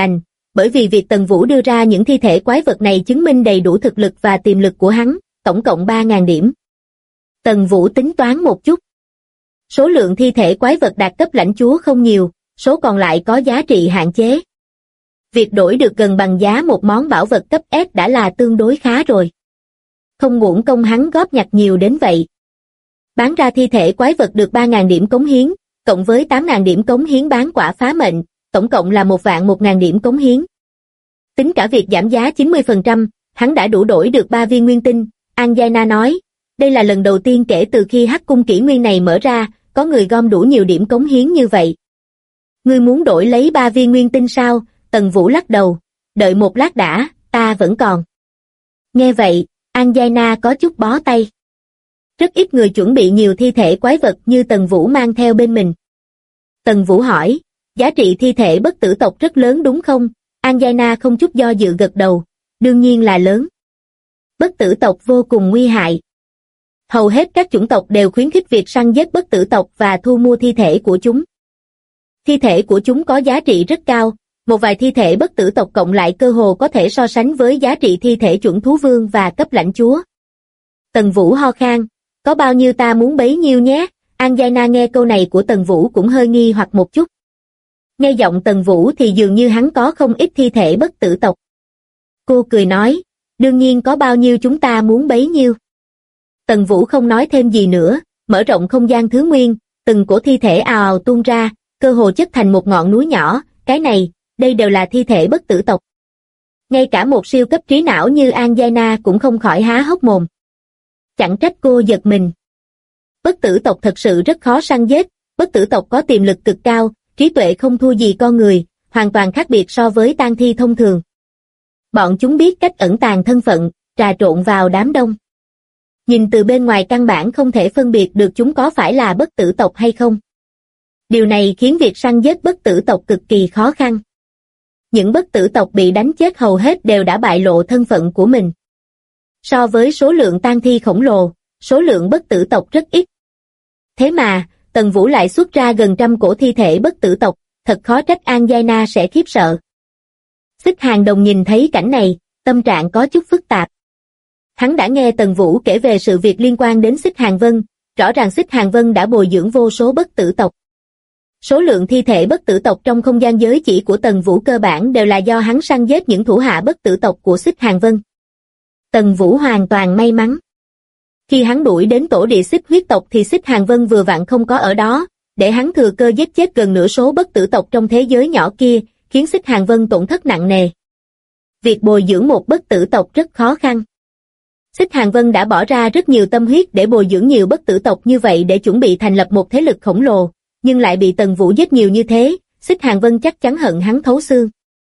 bởi vì việc Tần Vũ đưa ra những thi thể quái vật này chứng minh đầy đủ thực lực và tiềm lực của hắn, tổng cộng 3.000 điểm. Tần Vũ tính toán một chút. Số lượng thi thể quái vật đạt cấp lãnh chúa không nhiều, số còn lại có giá trị hạn chế. Việc đổi được gần bằng giá một món bảo vật cấp S đã là tương đối khá rồi. Không uổng công hắn góp nhặt nhiều đến vậy. Bán ra thi thể quái vật được 3.000 điểm cống hiến, cộng với 8.000 điểm cống hiến bán quả phá mệnh, tổng cộng là 1.000 điểm cống hiến. Tính cả việc giảm giá 90%, hắn đã đủ đổi được 3 viên nguyên tinh. Anjana nói, đây là lần đầu tiên kể từ khi Hắc cung kỷ nguyên này mở ra, có người gom đủ nhiều điểm cống hiến như vậy. Ngươi muốn đổi lấy 3 viên nguyên tinh sao? Tần Vũ lắc đầu, đợi một lát đã, ta vẫn còn. Nghe vậy, Anjana có chút bó tay. Rất ít người chuẩn bị nhiều thi thể quái vật như Tần Vũ mang theo bên mình. Tần Vũ hỏi, giá trị thi thể bất tử tộc rất lớn đúng không? Anjana không chút do dự gật đầu, đương nhiên là lớn. Bất tử tộc vô cùng nguy hại. Hầu hết các chủng tộc đều khuyến khích việc săn giết bất tử tộc và thu mua thi thể của chúng. Thi thể của chúng có giá trị rất cao, một vài thi thể bất tử tộc cộng lại cơ hồ có thể so sánh với giá trị thi thể chuẩn thú vương và cấp lãnh chúa. Tần Vũ ho khan, có bao nhiêu ta muốn bấy nhiêu nhé. Anjana nghe câu này của Tần Vũ cũng hơi nghi hoặc một chút. Nghe giọng Tần Vũ thì dường như hắn có không ít thi thể bất tử tộc. Cô cười nói, đương nhiên có bao nhiêu chúng ta muốn bấy nhiêu. Tần Vũ không nói thêm gì nữa, mở rộng không gian thứ nguyên, từng cổ thi thể ào ào tuôn ra, cơ hồ chất thành một ngọn núi nhỏ, cái này, đây đều là thi thể bất tử tộc. Ngay cả một siêu cấp trí não như Anjana cũng không khỏi há hốc mồm. Chẳng trách cô giật mình. Bất tử tộc thật sự rất khó săn giết, bất tử tộc có tiềm lực cực cao, trí tuệ không thua gì con người, hoàn toàn khác biệt so với tang thi thông thường. Bọn chúng biết cách ẩn tàng thân phận, trà trộn vào đám đông. Nhìn từ bên ngoài căn bản không thể phân biệt được chúng có phải là bất tử tộc hay không. Điều này khiến việc săn giết bất tử tộc cực kỳ khó khăn. Những bất tử tộc bị đánh chết hầu hết đều đã bại lộ thân phận của mình. So với số lượng tang thi khổng lồ, số lượng bất tử tộc rất ít. Thế mà, Tần Vũ lại xuất ra gần trăm cổ thi thể bất tử tộc, thật khó trách Anjana sẽ khiếp sợ. Xích Hàng Đồng nhìn thấy cảnh này, tâm trạng có chút phức tạp. Hắn đã nghe Tần Vũ kể về sự việc liên quan đến Xích Hàng Vân, rõ ràng Xích Hàng Vân đã bồi dưỡng vô số bất tử tộc. Số lượng thi thể bất tử tộc trong không gian giới chỉ của Tần Vũ cơ bản đều là do hắn săn giết những thủ hạ bất tử tộc của Xích Hàng Vân. Tần Vũ hoàn toàn may mắn. Khi hắn đuổi đến tổ địa Xích huyết tộc thì Xích Hàng Vân vừa vặn không có ở đó, để hắn thừa cơ giết chết gần nửa số bất tử tộc trong thế giới nhỏ kia, khiến Xích Hàng Vân tổn thất nặng nề. Việc bồi dưỡng một bất tử tộc rất khó khăn. Xích Hàng Vân đã bỏ ra rất nhiều tâm huyết để bồi dưỡng nhiều bất tử tộc như vậy để chuẩn bị thành lập một thế lực khổng lồ, nhưng lại bị Tần Vũ giết nhiều như thế, Xích Hàng Vân chắc chắn hận hắn thấu xương.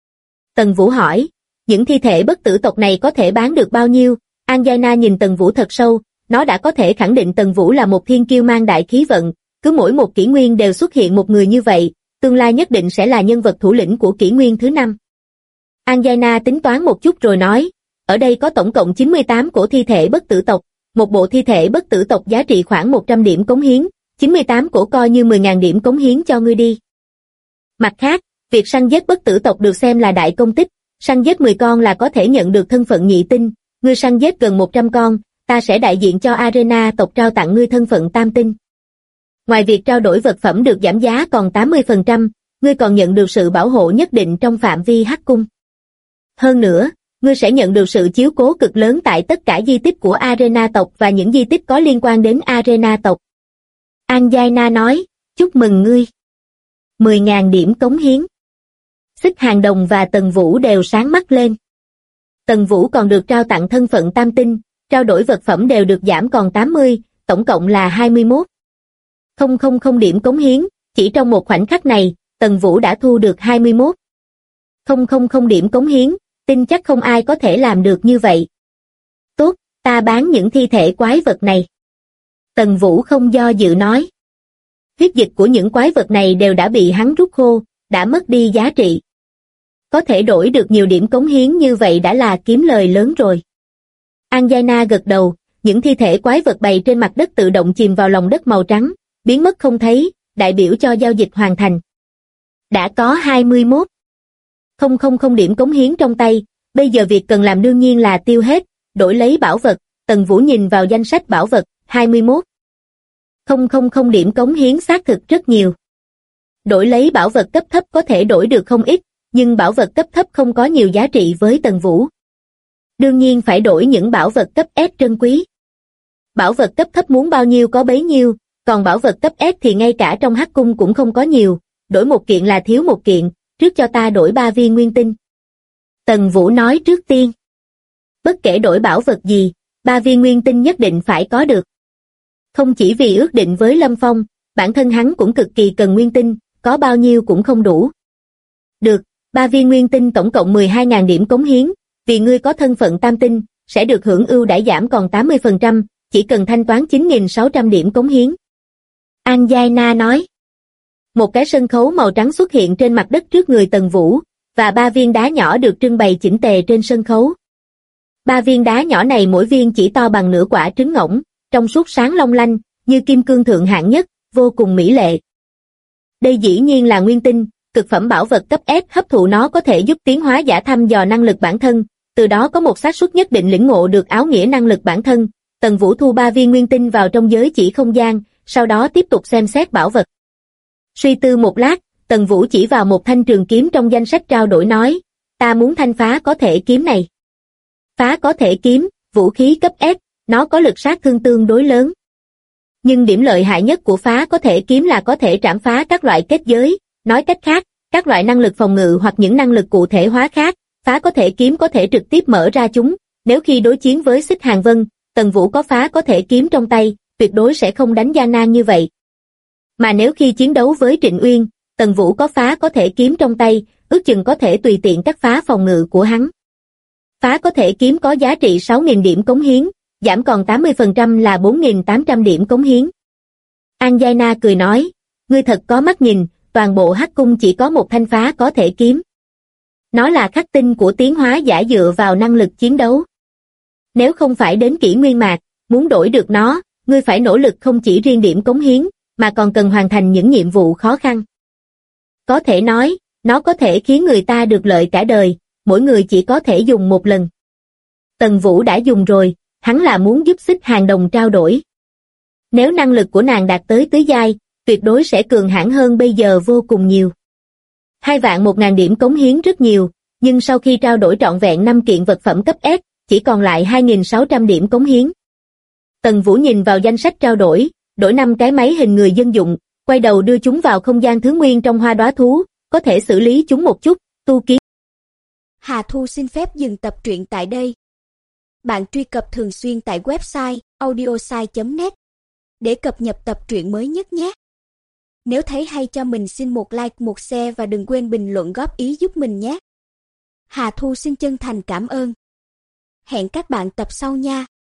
Tần Vũ hỏi, những thi thể bất tử tộc này có thể bán được bao nhiêu? Anjana nhìn Tần Vũ thật sâu, nó đã có thể khẳng định Tần Vũ là một thiên kiêu mang đại khí vận, cứ mỗi một kỷ nguyên đều xuất hiện một người như vậy, tương lai nhất định sẽ là nhân vật thủ lĩnh của kỷ nguyên thứ 5. Anjana tính toán một chút rồi nói, ở đây có tổng cộng 98 cổ thi thể bất tử tộc, một bộ thi thể bất tử tộc giá trị khoảng 100 điểm cống hiến, 98 cổ coi như 10.000 điểm cống hiến cho ngươi đi. Mặt khác, việc săn giết bất tử tộc được xem là đại công tích, săn giết 10 con là có thể nhận được thân phận nhị tinh, ngươi săn giết gần 100 con, ta sẽ đại diện cho Arena tộc trao tặng ngươi thân phận tam tinh. Ngoài việc trao đổi vật phẩm được giảm giá còn 80%, ngươi còn nhận được sự bảo hộ nhất định trong phạm vi Hắc cung. Hơn nữa, ngươi sẽ nhận được sự chiếu cố cực lớn tại tất cả di tích của Arena tộc và những di tích có liên quan đến Arena tộc. Anjana nói, chúc mừng ngươi. 10.000 điểm cống hiến. Xích Hàng Đồng và Tần Vũ đều sáng mắt lên. Tần Vũ còn được trao tặng thân phận tam tinh, trao đổi vật phẩm đều được giảm còn 80, tổng cộng là 21. 000 điểm cống hiến, chỉ trong một khoảnh khắc này, Tần Vũ đã thu được 21. 000 điểm cống hiến, tin chắc không ai có thể làm được như vậy. Tốt, ta bán những thi thể quái vật này. Tần Vũ không do dự nói. Huyết dịch của những quái vật này đều đã bị hắn rút khô, đã mất đi giá trị. Có thể đổi được nhiều điểm cống hiến như vậy đã là kiếm lời lớn rồi. Anjana gật đầu, những thi thể quái vật bày trên mặt đất tự động chìm vào lòng đất màu trắng, biến mất không thấy, đại biểu cho giao dịch hoàn thành. Đã có 21. 000 điểm cống hiến trong tay, bây giờ việc cần làm đương nhiên là tiêu hết, đổi lấy bảo vật. Tần Vũ nhìn vào danh sách bảo vật, 21,000 điểm cống hiến xác thực rất nhiều. Đổi lấy bảo vật cấp thấp có thể đổi được không ít, nhưng bảo vật cấp thấp không có nhiều giá trị với Tần Vũ. Đương nhiên phải đổi những bảo vật cấp S trân quý. Bảo vật cấp thấp muốn bao nhiêu có bấy nhiêu, còn bảo vật cấp S thì ngay cả trong Hắc cung cũng không có nhiều, đổi một kiện là thiếu một kiện, trước cho ta đổi 3 viên nguyên tinh. Tần Vũ nói trước tiên. Bất kể đổi bảo vật gì, 3 viên nguyên tinh nhất định phải có được. Không chỉ vì ước định với Lâm Phong, bản thân hắn cũng cực kỳ cần nguyên tinh, có bao nhiêu cũng không đủ. Được, 3 viên nguyên tinh tổng cộng 12.000 điểm cống hiến, vì ngươi có thân phận tam tinh, sẽ được hưởng ưu đãi giảm còn 80%, chỉ cần thanh toán 9.600 điểm cống hiến. An Giai Na nói. Một cái sân khấu màu trắng xuất hiện trên mặt đất trước người Tần Vũ, và 3 viên đá nhỏ được trưng bày chỉnh tề trên sân khấu. 3 viên đá nhỏ này mỗi viên chỉ to bằng nửa quả trứng ngỗng, trong suốt sáng long lanh, như kim cương thượng hạng nhất, vô cùng mỹ lệ. Đây dĩ nhiên là nguyên tinh, cực phẩm bảo vật cấp S, hấp thụ nó có thể giúp tiến hóa giả thăm dò năng lực bản thân, từ đó có một xác suất nhất định lĩnh ngộ được áo nghĩa năng lực bản thân. Tần Vũ thu 3 viên nguyên tinh vào trong giới chỉ không gian, sau đó tiếp tục xem xét bảo vật. Suy tư một lát, Tần Vũ chỉ vào một thanh trường kiếm trong danh sách trao đổi nói, ta muốn thanh phá có thể kiếm này. Phá có thể kiếm, vũ khí cấp S, nó có lực sát thương tương đối lớn. Nhưng điểm lợi hại nhất của phá có thể kiếm là có thể trảm phá các loại kết giới, nói cách khác, các loại năng lực phòng ngự hoặc những năng lực cụ thể hóa khác, phá có thể kiếm có thể trực tiếp mở ra chúng. Nếu khi đối chiến với Xích Hàng Vân, Tần Vũ có phá có thể kiếm trong tay, tuyệt đối sẽ không đánh gian nan như vậy. Mà nếu khi chiến đấu với Trịnh Uyên, Tần Vũ có phá có thể kiếm trong tay, ước chừng có thể tùy tiện cắt phá phòng ngự của hắn. Phá có thể kiếm có giá trị 6.000 điểm cống hiến, giảm còn 80% là 4.800 điểm cống hiến. An Giai Na cười nói, ngươi thật có mắt nhìn, toàn bộ Hắc cung chỉ có một thanh phá có thể kiếm. Nó là khắc tinh của tiến hóa giả dựa vào năng lực chiến đấu. Nếu không phải đến kỷ nguyên mạc, muốn đổi được nó, ngươi phải nỗ lực không chỉ riêng điểm cống hiến, mà còn cần hoàn thành những nhiệm vụ khó khăn. Có thể nói, nó có thể khiến người ta được lợi cả đời, mỗi người chỉ có thể dùng một lần. Tần Vũ đã dùng rồi, hắn là muốn giúp Xích Hàng Đồng trao đổi. Nếu năng lực của nàng đạt tới tứ giai, tuyệt đối sẽ cường hãn hơn bây giờ vô cùng nhiều. 2.100.000 điểm cống hiến rất nhiều, nhưng sau khi trao đổi trọn vẹn 5 kiện vật phẩm cấp S, chỉ còn lại 2.600 điểm cống hiến. Tần Vũ nhìn vào danh sách trao đổi 5 cái máy hình người dân dụng, quay đầu đưa chúng vào không gian thứ nguyên trong hoa đóa thú, có thể xử lý chúng một chút, tu kiến. Hà Thu xin phép dừng tập truyện tại đây. Bạn truy cập thường xuyên tại website audiosai.net để cập nhật tập truyện mới nhất nhé. Nếu thấy hay cho mình xin một like, một share và đừng quên bình luận góp ý giúp mình nhé. Hà Thu xin chân thành cảm ơn. Hẹn các bạn tập sau nha.